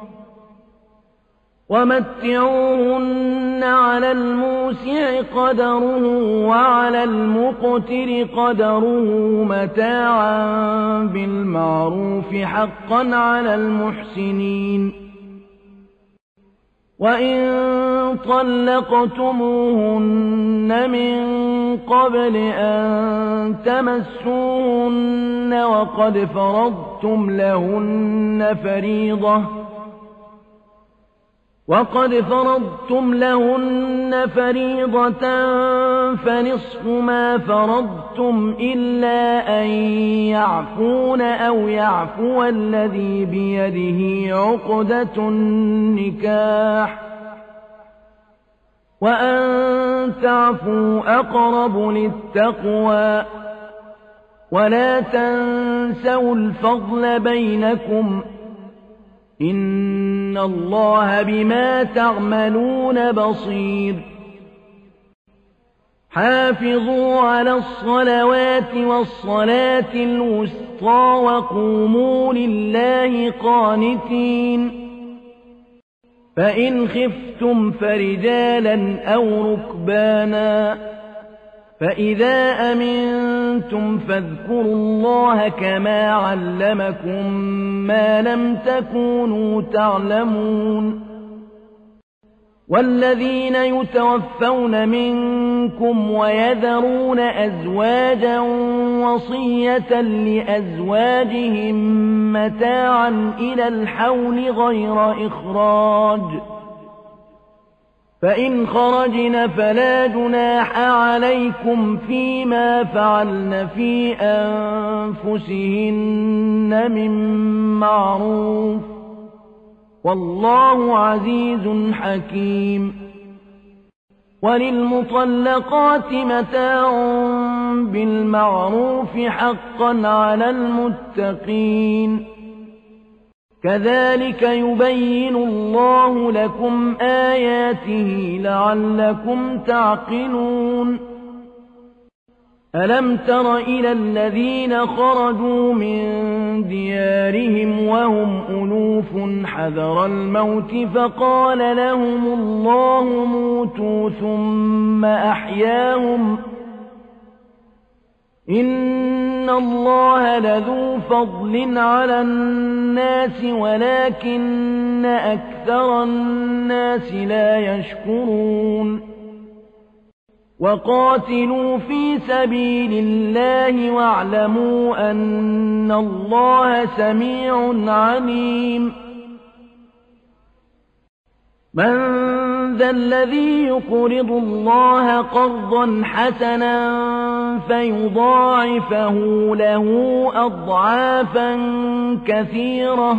ومتعوهن على الموسع قدره وعلى المقتر قدره متاعا بالمعروف حقا على المحسنين وإن طلقتموهن من قبل أن تمسوهن وقد فرضتم لهن فريضة فنصف ما فرضتم إلا أن يعفون أو يعفو الذي بيده عقدة النكاح وأن تعفوا أقرب للتقوى ولا تنسوا الفضل بينكم إن الله بما تعملون بصير حافظوا على الصلوات والصلاة الوسطى وقوموا لله قانتين فإن خفتم فرجالا أو ركبانا فإذا أمنتم فاذكروا الله كما علمكم ما لم تكونوا تعلمون والذين يتوفون منكم ويذرون أزواجا وصية لأزواجهم متاعا إلى الحول غير إخراج فإن خرجن فلا جناح عليكم فيما فعلن في أنفسهن من معروف والله عزيز حكيم وللمطلقات متاع بالمعروف حقا على المتقين كذلك يبين الله لكم آياته لعلكم تعقلون ألم تر إلى الذين خرجوا من ديارهم وهم ألوف حذر الموت فقال لهم الله موتوا ثم أحياهم إن الله لذو فضل على الناس ولكن أكثر الناس لا يشكرون وقاتلوا في سبيل الله واعلموا أن الله سميع عليم من ذا الذي يقرض الله قرضا حسنا فيضاعفه له أضعافا كثيرة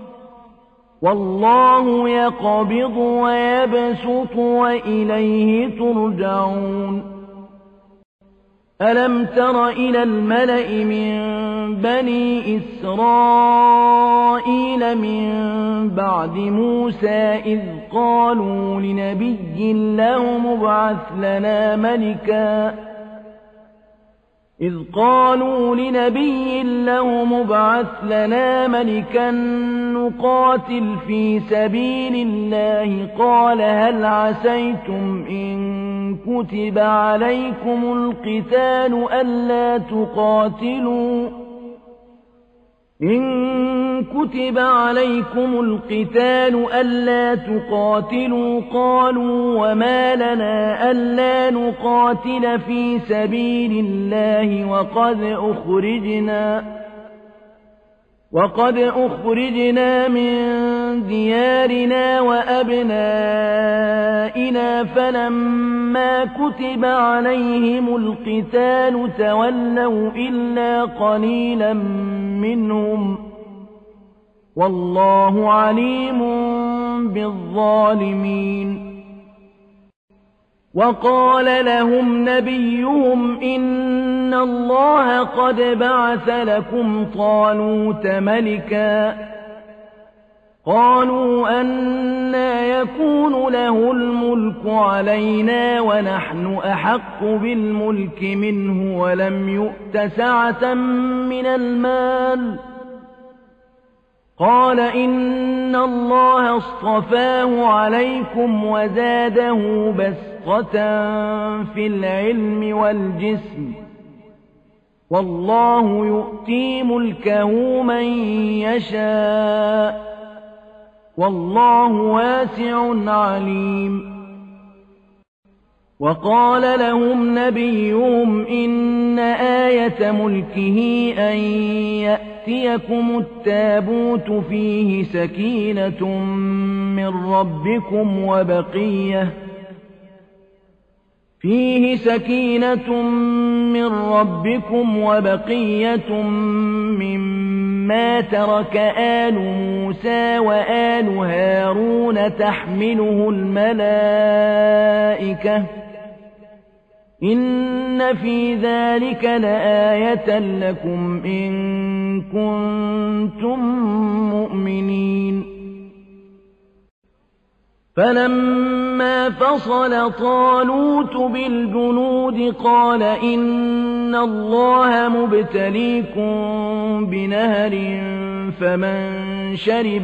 والله يقبض ويبسط وإليه ترجعون ألم تر إلى الملأ من بني إسرائيل من بعد موسى إذ قالوا لنبي له مبعث لنا ملكا نقاتل في سبيل الله قال هل عسيتم إن كتب عليكم القتال ألا تقاتلوا قالوا وما لنا ألا نقاتل في سبيل الله وقد أخرجنا من ديارنا وأبنائنا فلما كتب عليهم القتال تولوا إلا قليلا منهم والله عليم بالظالمين وقال لهم نبيهم إن الله قد بعث لكم طالوت ملكا قالوا أنى يكون له الملك علينا ونحن أحق بالملك منه ولم يؤت سعة من المال قال إن الله اصطفاه عليكم وزاده بسطة في العلم والجسم والله يؤتي ملكه من يشاء والله واسع عليم وقال لهم نبيهم إن آية ملكه أن يأتيكم التابوت فيه سكينة من ربكم وبقية مما ترك آل موسى وآل هارون تحمله الملائكة إن في ذلك لآية لكم إن كنتم مؤمنين فلما فصل طالوت بالجنود قال إن الله مبتليكم بنهر فمن شرب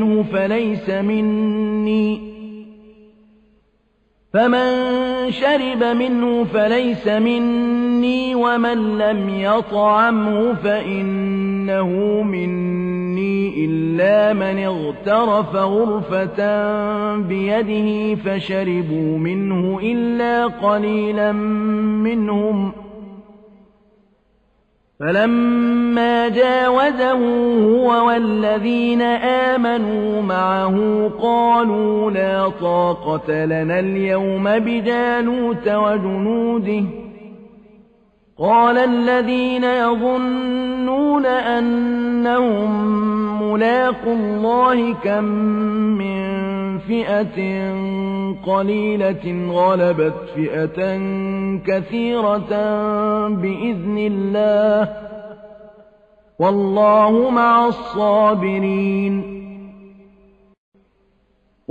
منه فليس مني ومن لم يطعمه فإنه مني إلا من اغترف غرفة بيده فشربوا منه إلا قليلا منهم فلما جاوزه هو والذين آمنوا معه قالوا لا طاقة لنا اليوم بجالوت وجنوده قال الذين يظنون أنهم ملاقو الله كم من فئة قليلة غلبت فئة كثيرة بإذن الله والله مع الصابرين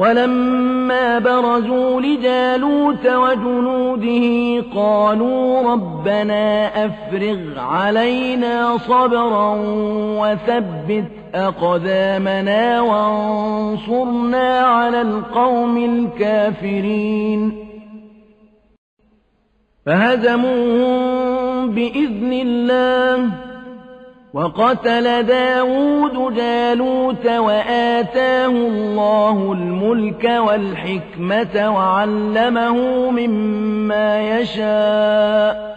ولما برزوا لجالوت وجنوده قالوا ربنا أفرغ علينا صبرا وثبت أقدامنا وانصرنا على القوم الكافرين فهزموهم بإذن الله وقتل داود جالوت وآتاه الله الملك والحكمة وعلمه مما يشاء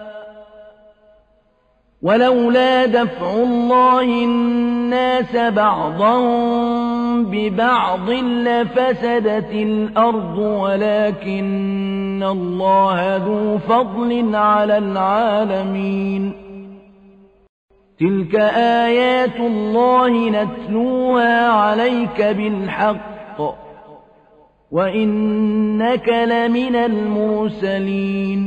ولولا دفع الله الناس بعضهم ببعض لفسدت الأرض ولكن الله ذو فضل على العالمين تلك آيات الله نتلوها عليك بالحق وإنك لمن المرسلين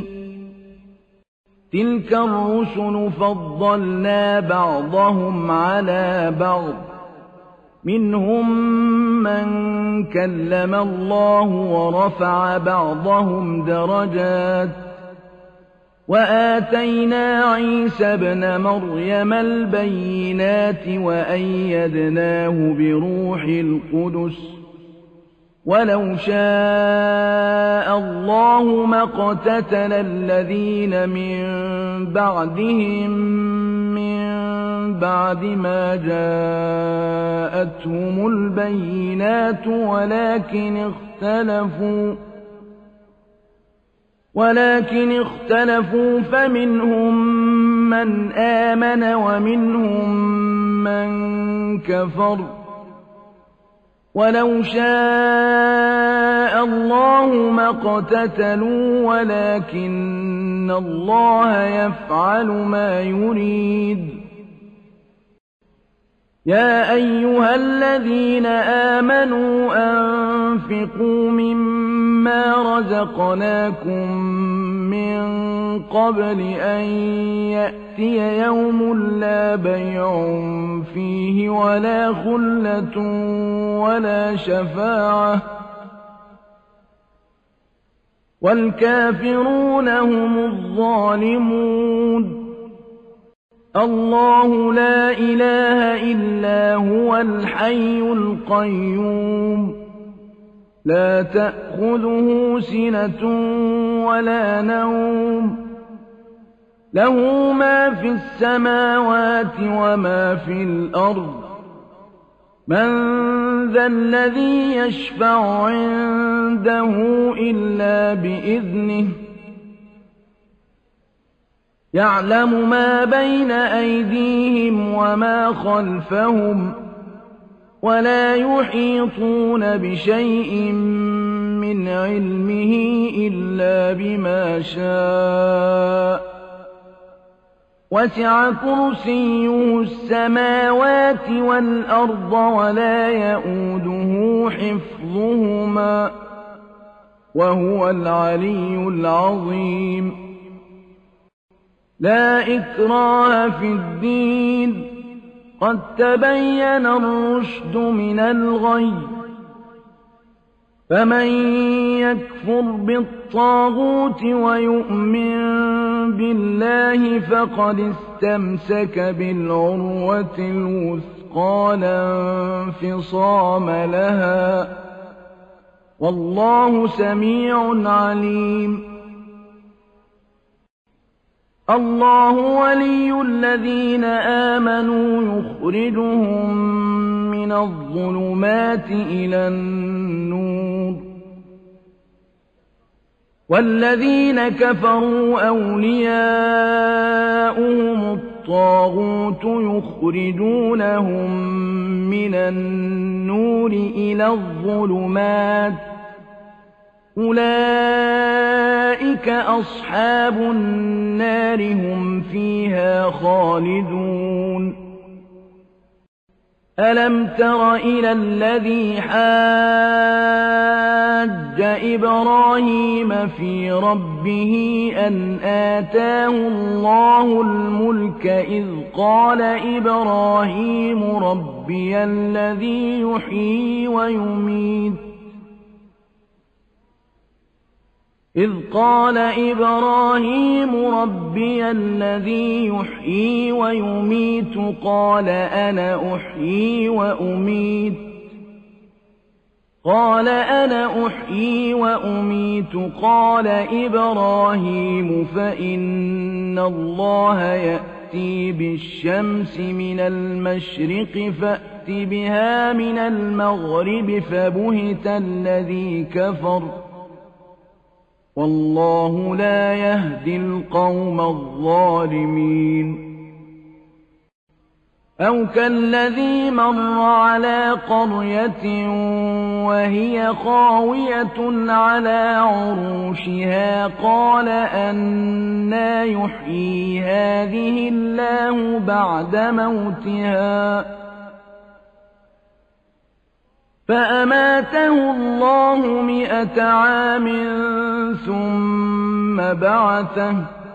تلك الرسل فضلنا بعضهم على بعض منهم من كلم الله ورفع بعضهم درجات وآتينا عيسى ابن مريم البينات وأيدناه بروح القدس ولو شاء الله ما اقتتل الذين من بعدهم من بعد ما جاءتهم البينات ولكن اختلفوا فمنهم من آمن ومنهم من كفر ولو شاء الله ما اقتتلوا ولكن الله يفعل ما يريد يا أيها الذين آمنوا أنفقوا مما رزقناكم من قبل أن يأتي يوم لا بيع فيه ولا خلة ولا شفاعة والكافرون هم الظالمون الله لا إله إلا هو الحي القيوم لا تأخذه سنة ولا نوم له ما في السماوات وما في الأرض من ذا الذي يشفع عنده إلا بإذنه يعلم ما بين أيديهم وما خلفهم ولا يحيطون بشيء من علمه إلا بما شاء وسع كرسيه السماوات والأرض ولا يئوده حفظهما وهو العلي العظيم لا إكراه في الدين قد تبين الرشد من الغي فمن يكفر بالطاغوت ويؤمن بالله فقد استمسك بالعروة الوثقى لا انفصام لها والله سميع عليم الله ولي الذين آمنوا يخرجهم من الظلمات إلى النور والذين كفروا أولياؤهم الطاغوت يخرجونهم من النور إلى الظلمات أولئك أصحاب النار هم فيها خالدون ألم تر إلى الذي حاج إبراهيم في ربه أن آتاه الله الملك إذ قال إبراهيم ربي الذي يحيي ويميت إذ قال إبراهيم ربي الذي يحيي ويميت قال أنا أحيي وأميت قال إبراهيم فإن الله يأتي بالشمس من المشرق فأت بها من المغرب فبهت الذي كفر والله لا يهدي القوم الظالمين أو كالذي مر على قرية وهي خاوية على عروشها قال أنى يحيي هذه الله بعد موتها فأماته الله 100 عام ثم بعثه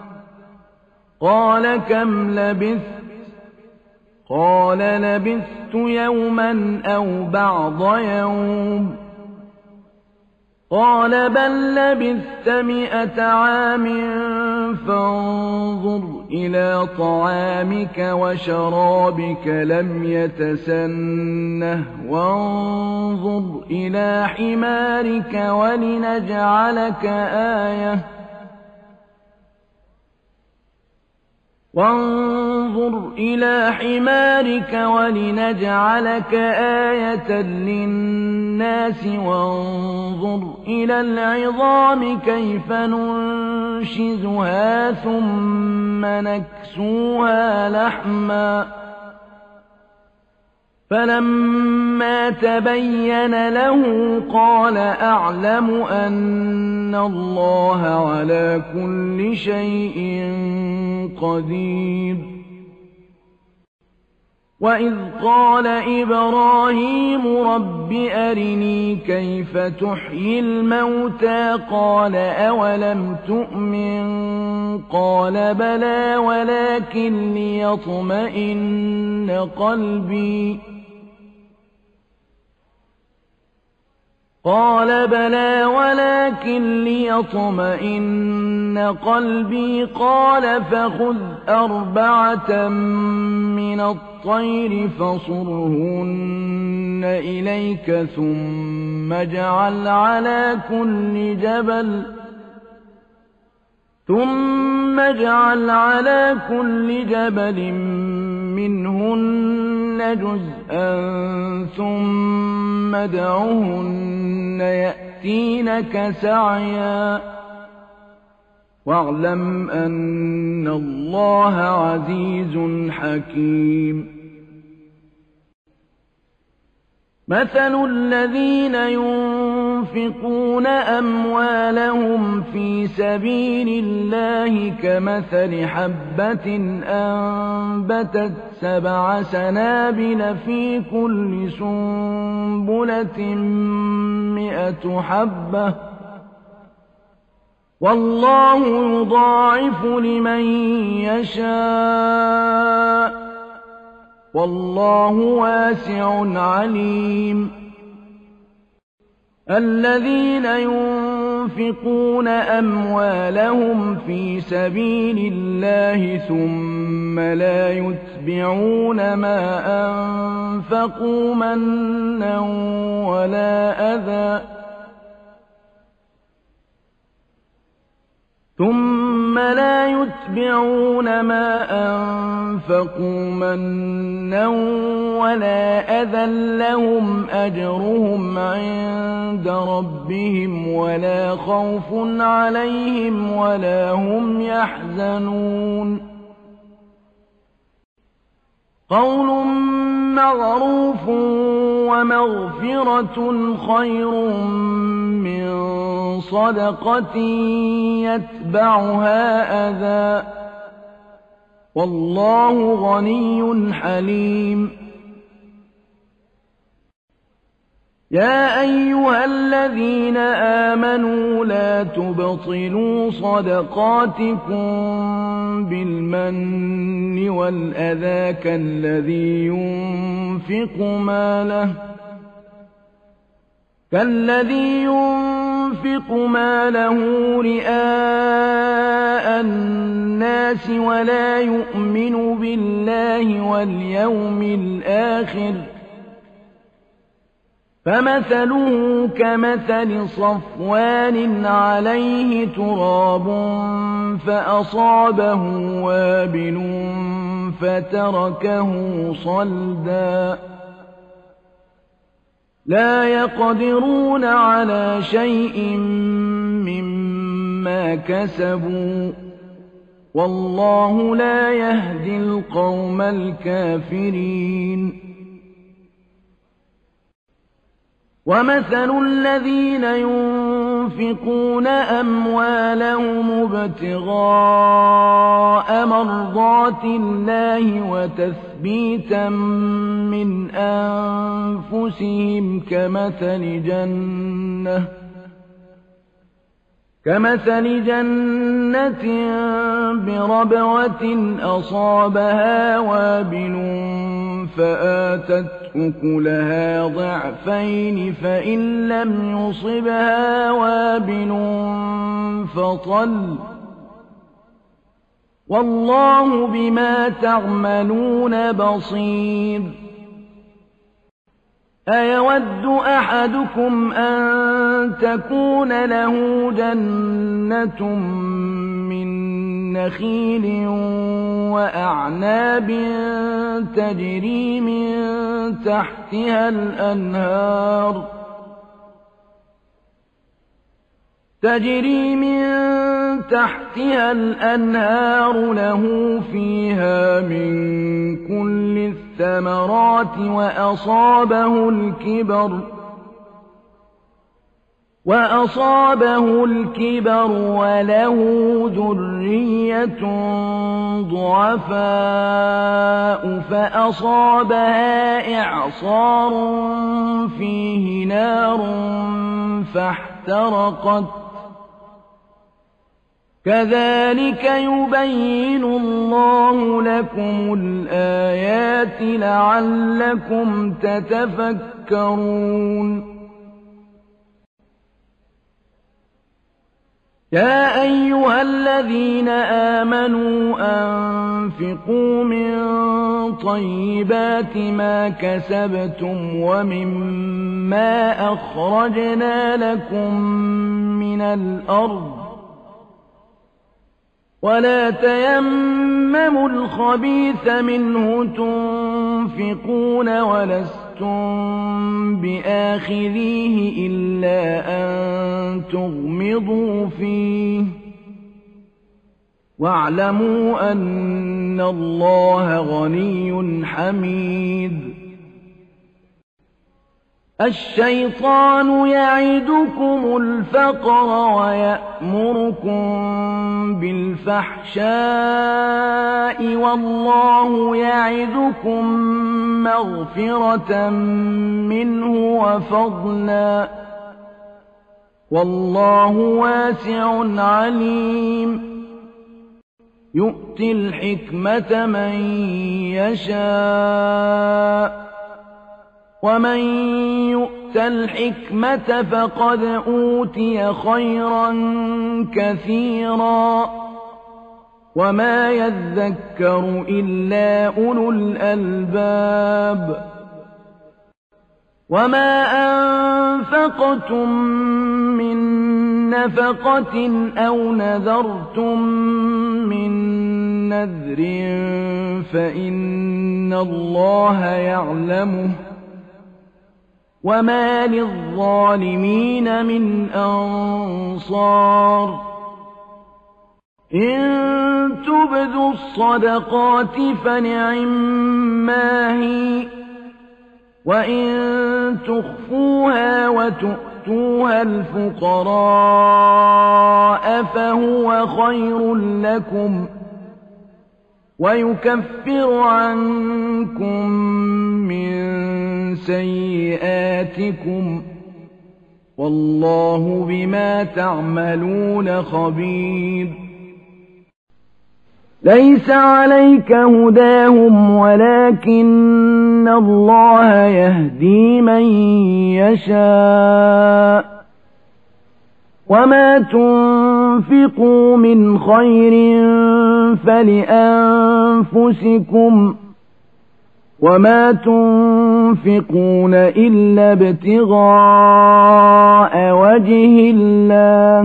قال كم لبثت قال لبثت يوما أو بعض يوم قال بل لبثت 100 عام فانظر إلى طعامك وشرابك لم يتسنه وانظر إلى حمارك ولنجعلك آية للناس وانظر إلى العظام كيف ننشزها ثم نكسوها لحما فلما تبين له قال أعلم أن الله على كل شيء قدير وإذ قال إبراهيم رب أرني كيف تحيي الموتى قال أولم تؤمن قال بلى ولكن ليطمئن قلبي قال فخذ 4 من الطير فصرهن إليك ثم اجعل على كل جبل منهن جزءا ثم ادعهن يأتينك سعيا واعلم أن الله عزيز حكيم مثل الذين ينفقون أموالهم في سبيل الله كمثل حبة أنبتت 7 سنابل في كل سنبلة 100 حبة والله يضاعف لمن يشاء والله واسع عليم الذين ينفقون أموالهم في سبيل الله ثم لا يتبعون ما أنفقوا منا ولا أذى لهم أجرهم عند ربهم ولا خوف عليهم ولا هم يحزنون قول معروف ومغفرة خير من صدقة يتبعها أذى والله غني حليم يا أيها الذين آمنوا لا تبطلوا صدقاتكم بالمن والأذى كالذي ينفق ينفق ماله رئاء الناس ولا يؤمن بالله واليوم الآخر فمثله كمثل صفوان عليه تراب فأصابه وابل فتركه صلدا لا يقدرون على شيء مما كسبوا والله لا يهدي القوم الكافرين ومثل الذين ينفقون أموالهم ابتغاء مرضات الله وتثبيتا من أنفسهم كمثل جنة بربوة أصابها وابل فآتت أكلها ضعفين فإن لم يصبها وابل فطل والله بما تعملون بصير أيود أحدكم أن تكون له جنة من نخيل وأعناب تجري من تحتها الأنهار له فيها من كل الثمرات وأصابه الكبر وله ذرية ضعفاء فأصابها إعصار فيه نار فاحترقت كذلك يبين الله لكم الآيات لعلكم تتفكرون يا أيها الذين آمنوا أنفقوا من طيبات ما كسبتم ومما أخرجنا لكم من الأرض ولا تيمموا الخبيث منه تنفقون ولستم بآخذيه إلا أن تغمضوا فيه واعلموا أن الله غني حميد الشيطان يعدكم الفقر ويأمركم بالفحشاء والله يعدكم مغفرة منه وفضلا والله واسع عليم يؤتي الحكمة من يشاء ومن يؤت الحكمة فقد أوتي خيرا كثيرا وما يذكر إلا أولو الألباب وما أنفقتم من نفقة أو نذرتم من نذر فإن الله يعلمه وما للظالمين من أنصار إن تبدوا الصدقات فنعما هي وإن تخفوها وتؤتوها الفقراء فهو خير لكم ويكفر عنكم من سيئاتكم والله بما تعملون خبير ليس عليك هداهم ولكن الله يهدي من يشاء وما تنفقوا من خير فلأنفسكم وما تنفقون إلا ابتغاء وجه الله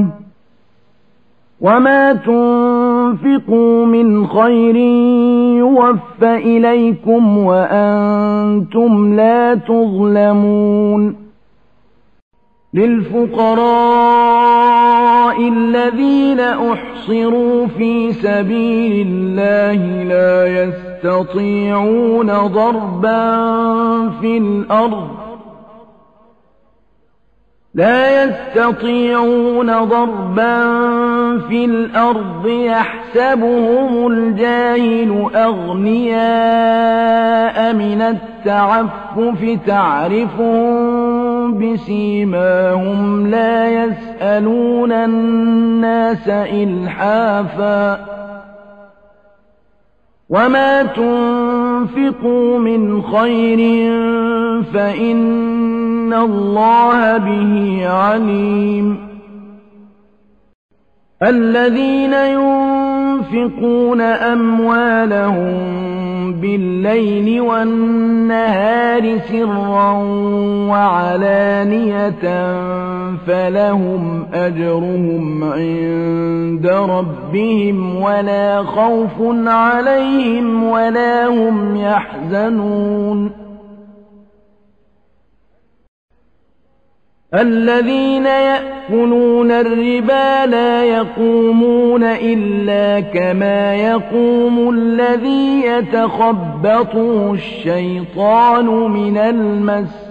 وما تنفقوا من خير يوف إليكم وأنتم لا تظلمون للفقراء الذين أحصروا في سبيل الله لا يستطيعون ضربا في الأرض يحسبهم الجاهل أغنياء من التعفف تعرفهم بسيماهم لا يسألون الناس إلحافا وما تنفقوا من خير فإن الله به عليم الذين ينفقون أموالهم بالليل والنهار سرا وعلانية فلهم أجرهم عند ربهم ولا خوف عليهم ولا هم يحزنون الذين يأكلون الربا لا يقومون إلا كما يقوم الذي يتخبطه الشيطان من المس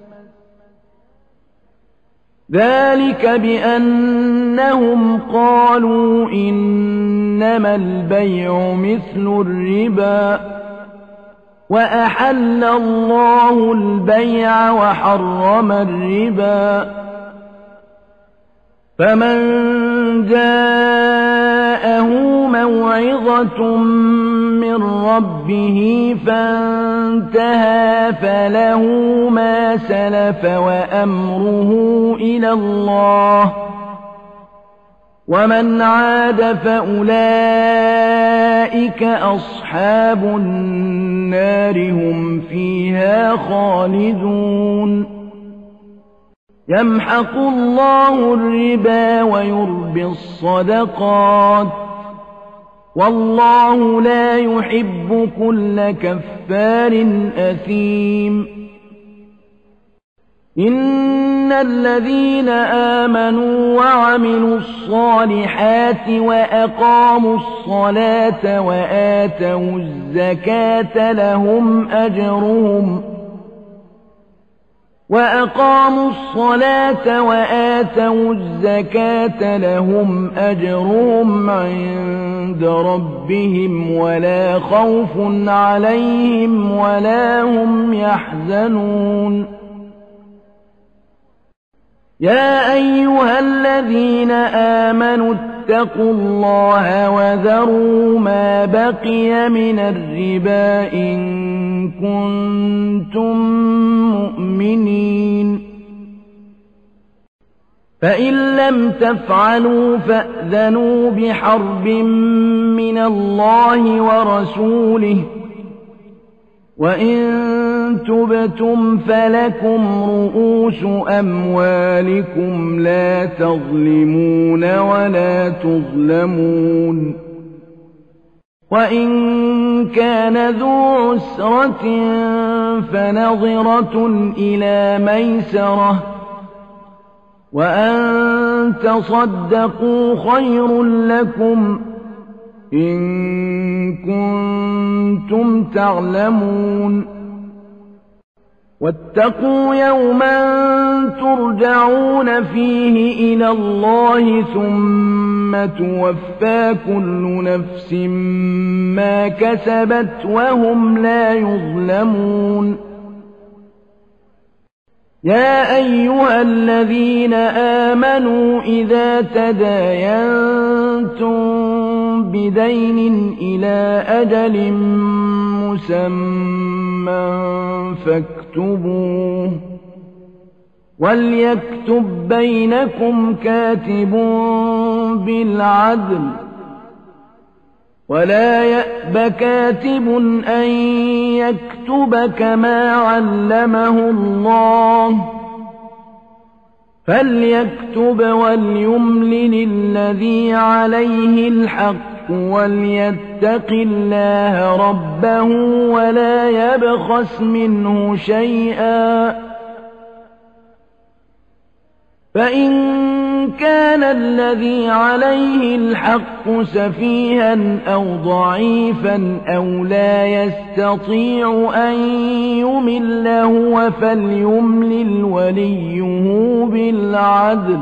ذلك بأنهم قالوا إنما البيع مثل الربا وأحل الله البيع وحرم الربا فمن جاءه موعظة من ربه فانتهى فله ما سلف وأمره إلى الله ومن عاد فأولئك أصحاب النار هم فيها خالدون يمحق الله الربا ويربي الصدقات والله لا يحب كل كفار أثيم إن الذين آمنوا وعملوا الصالحات وأقاموا الصلاة وآتوا الزكاة لهم أجرهم عند ربهم ولا خوف عليهم ولا هم يحزنون يا أيها الذين آمنوا اتقوا الله وذروا ما بقي من الربا إن كنتم مؤمنين فإن لم تفعلوا فأذنوا بحرب من الله ورسوله وإن تبتم فلكم رؤوس أموالكم لا تظلمون ولا تظلمون وإن كان ذو عسرة فنظرة إلى ميسرة وأن تصدقوا خير لكم إن كنتم تعلمون واتقوا يوما ترجعون فيه إلى الله ثم توفى كل نفس ما كسبت وهم لا يظلمون يا أيها الذين آمنوا إذا تداينتم بدين إلى أجل مسمى فاكتبوه وَلْيَكْتُب بَّيْنَكُمْ كَاتِبٌ بِالْعَدْلِ وَلَا يَأْبَ كَاتِبٌ أَن يَكْتُبَ كَمَا عَلَّمَهُ اللَّهُ فَلْيَكْتُبْ وَلْيُمْلِلِ الَّذِي عَلَيْهِ الْحَقُّ وَلْيَتَّقِ اللَّهَ رَبَّهُ وَلَا يَبْخَسْ مِنْهُ شَيْئًا فَإِن كَانَ الَّذِي عَلَيْهِ الْحَقُّ سَفِيهًا أَوْ ضَعِيفًا أَوْ لا يَسْتَطِيعُ أَن يُمِلَّ هُوَ فَلْيُمْلِلْ وَلِيُّهُ بِالْعَدْلِ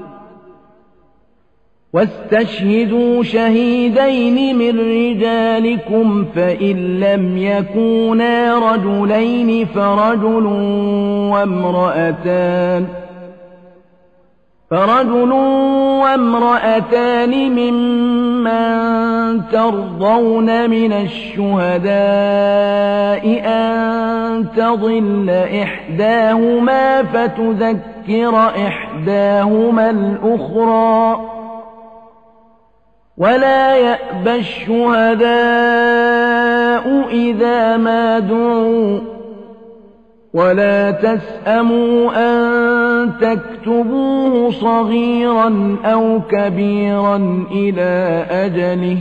وَاسْتَشْهِدُوا شَهِيدَيْنِ مِن رِّجَالِكُمْ فَإِن لَّمْ يَكُونَا رَجُلَيْنِ فرجل وامرأتان ممن ترضون من الشهداء أن تضل إحداهما فتذكر إحداهما الأخرى ولا يأبى الشهداء إذا ما دعوا ولا تسأموا أن تكتبوه صغيرا أو كبيرا إلى أجله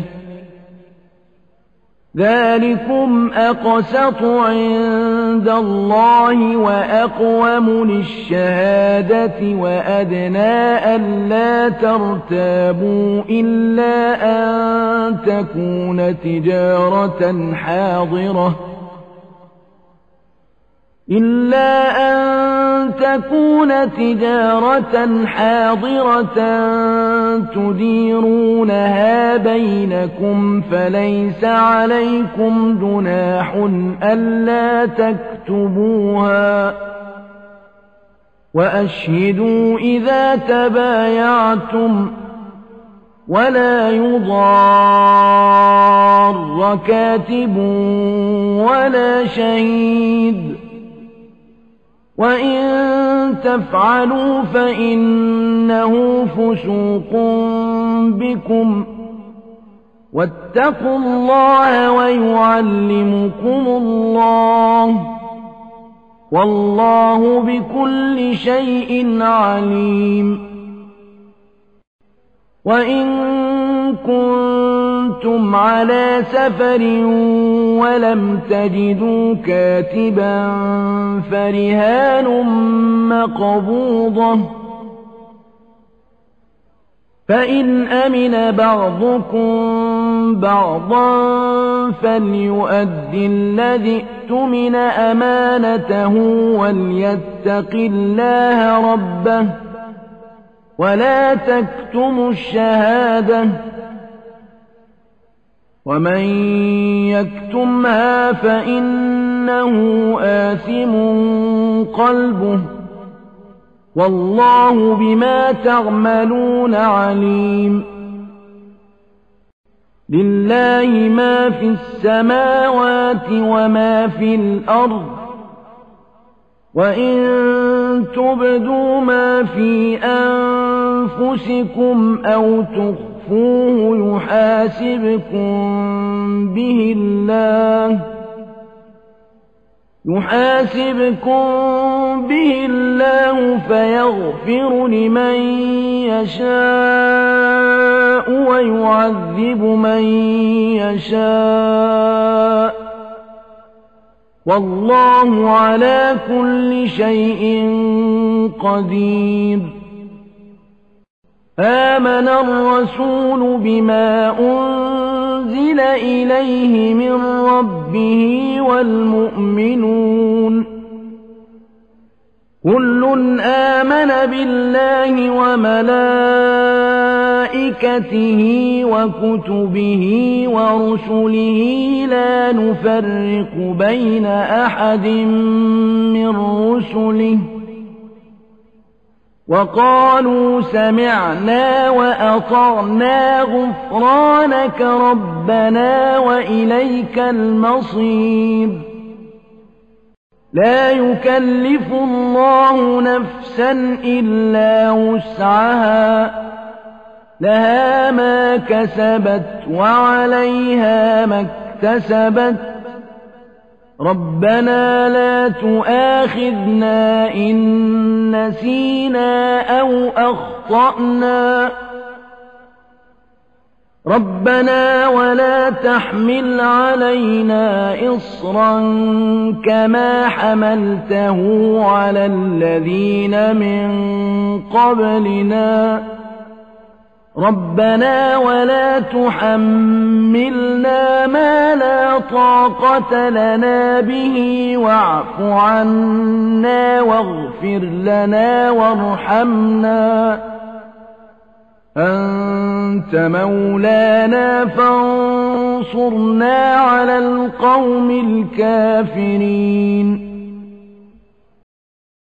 ذلكم أقسط عند الله وأقوم للشهادة وأدنى ألا ترتابوا إلا أن تكون تجارة حاضرة تديرونها بينكم فليس عليكم جناح ألا تكتبوها وأشهدوا إذا تبايعتم ولا يضار كاتب ولا شهيد وإن تفعلوا فإنه فسوق بكم واتقوا الله ويعلمكم الله والله بكل شيء عليم وإن كنتم على سفر ولم تجدوا كاتبا فرهان مقبوضة فإن أمن بعضكم بعضا فليؤد الذي اؤتمن أمانته وليتق الله ربه ولا تكتموا الشهادة ومن يكتمها فإنه آثم قلبه والله بما تعملون عليم لله ما في السماوات وما في الأرض وإن تبدوا ما في أنفسكم أو تخفوه يحاسبكم به الله فيغفر لمن يشاء ويعذب من يشاء والله على كل شيء قدير آمن الرسول بما أنزل إليه من ربه والمؤمنون كل آمن بالله وملائكته وكتبه ورسله لا نفرق بين أحد من رسله وقالوا سمعنا وأطعنا غفرانك ربنا وإليك المصير لا يكلف الله نفسا إلا وسعها لها ما كسبت وعليها ما اكتسبت ربنا لا تؤاخذنا إن نسينا أو أخطأنا ربنا ولا تحمل علينا إصرا كما حملته على الذين من قبلنا ربنا ولا تحملنا ما لا طاقة لنا به واعف عنا واغفر لنا وارحمنا أنت مولانا فانصرنا على القوم الكافرين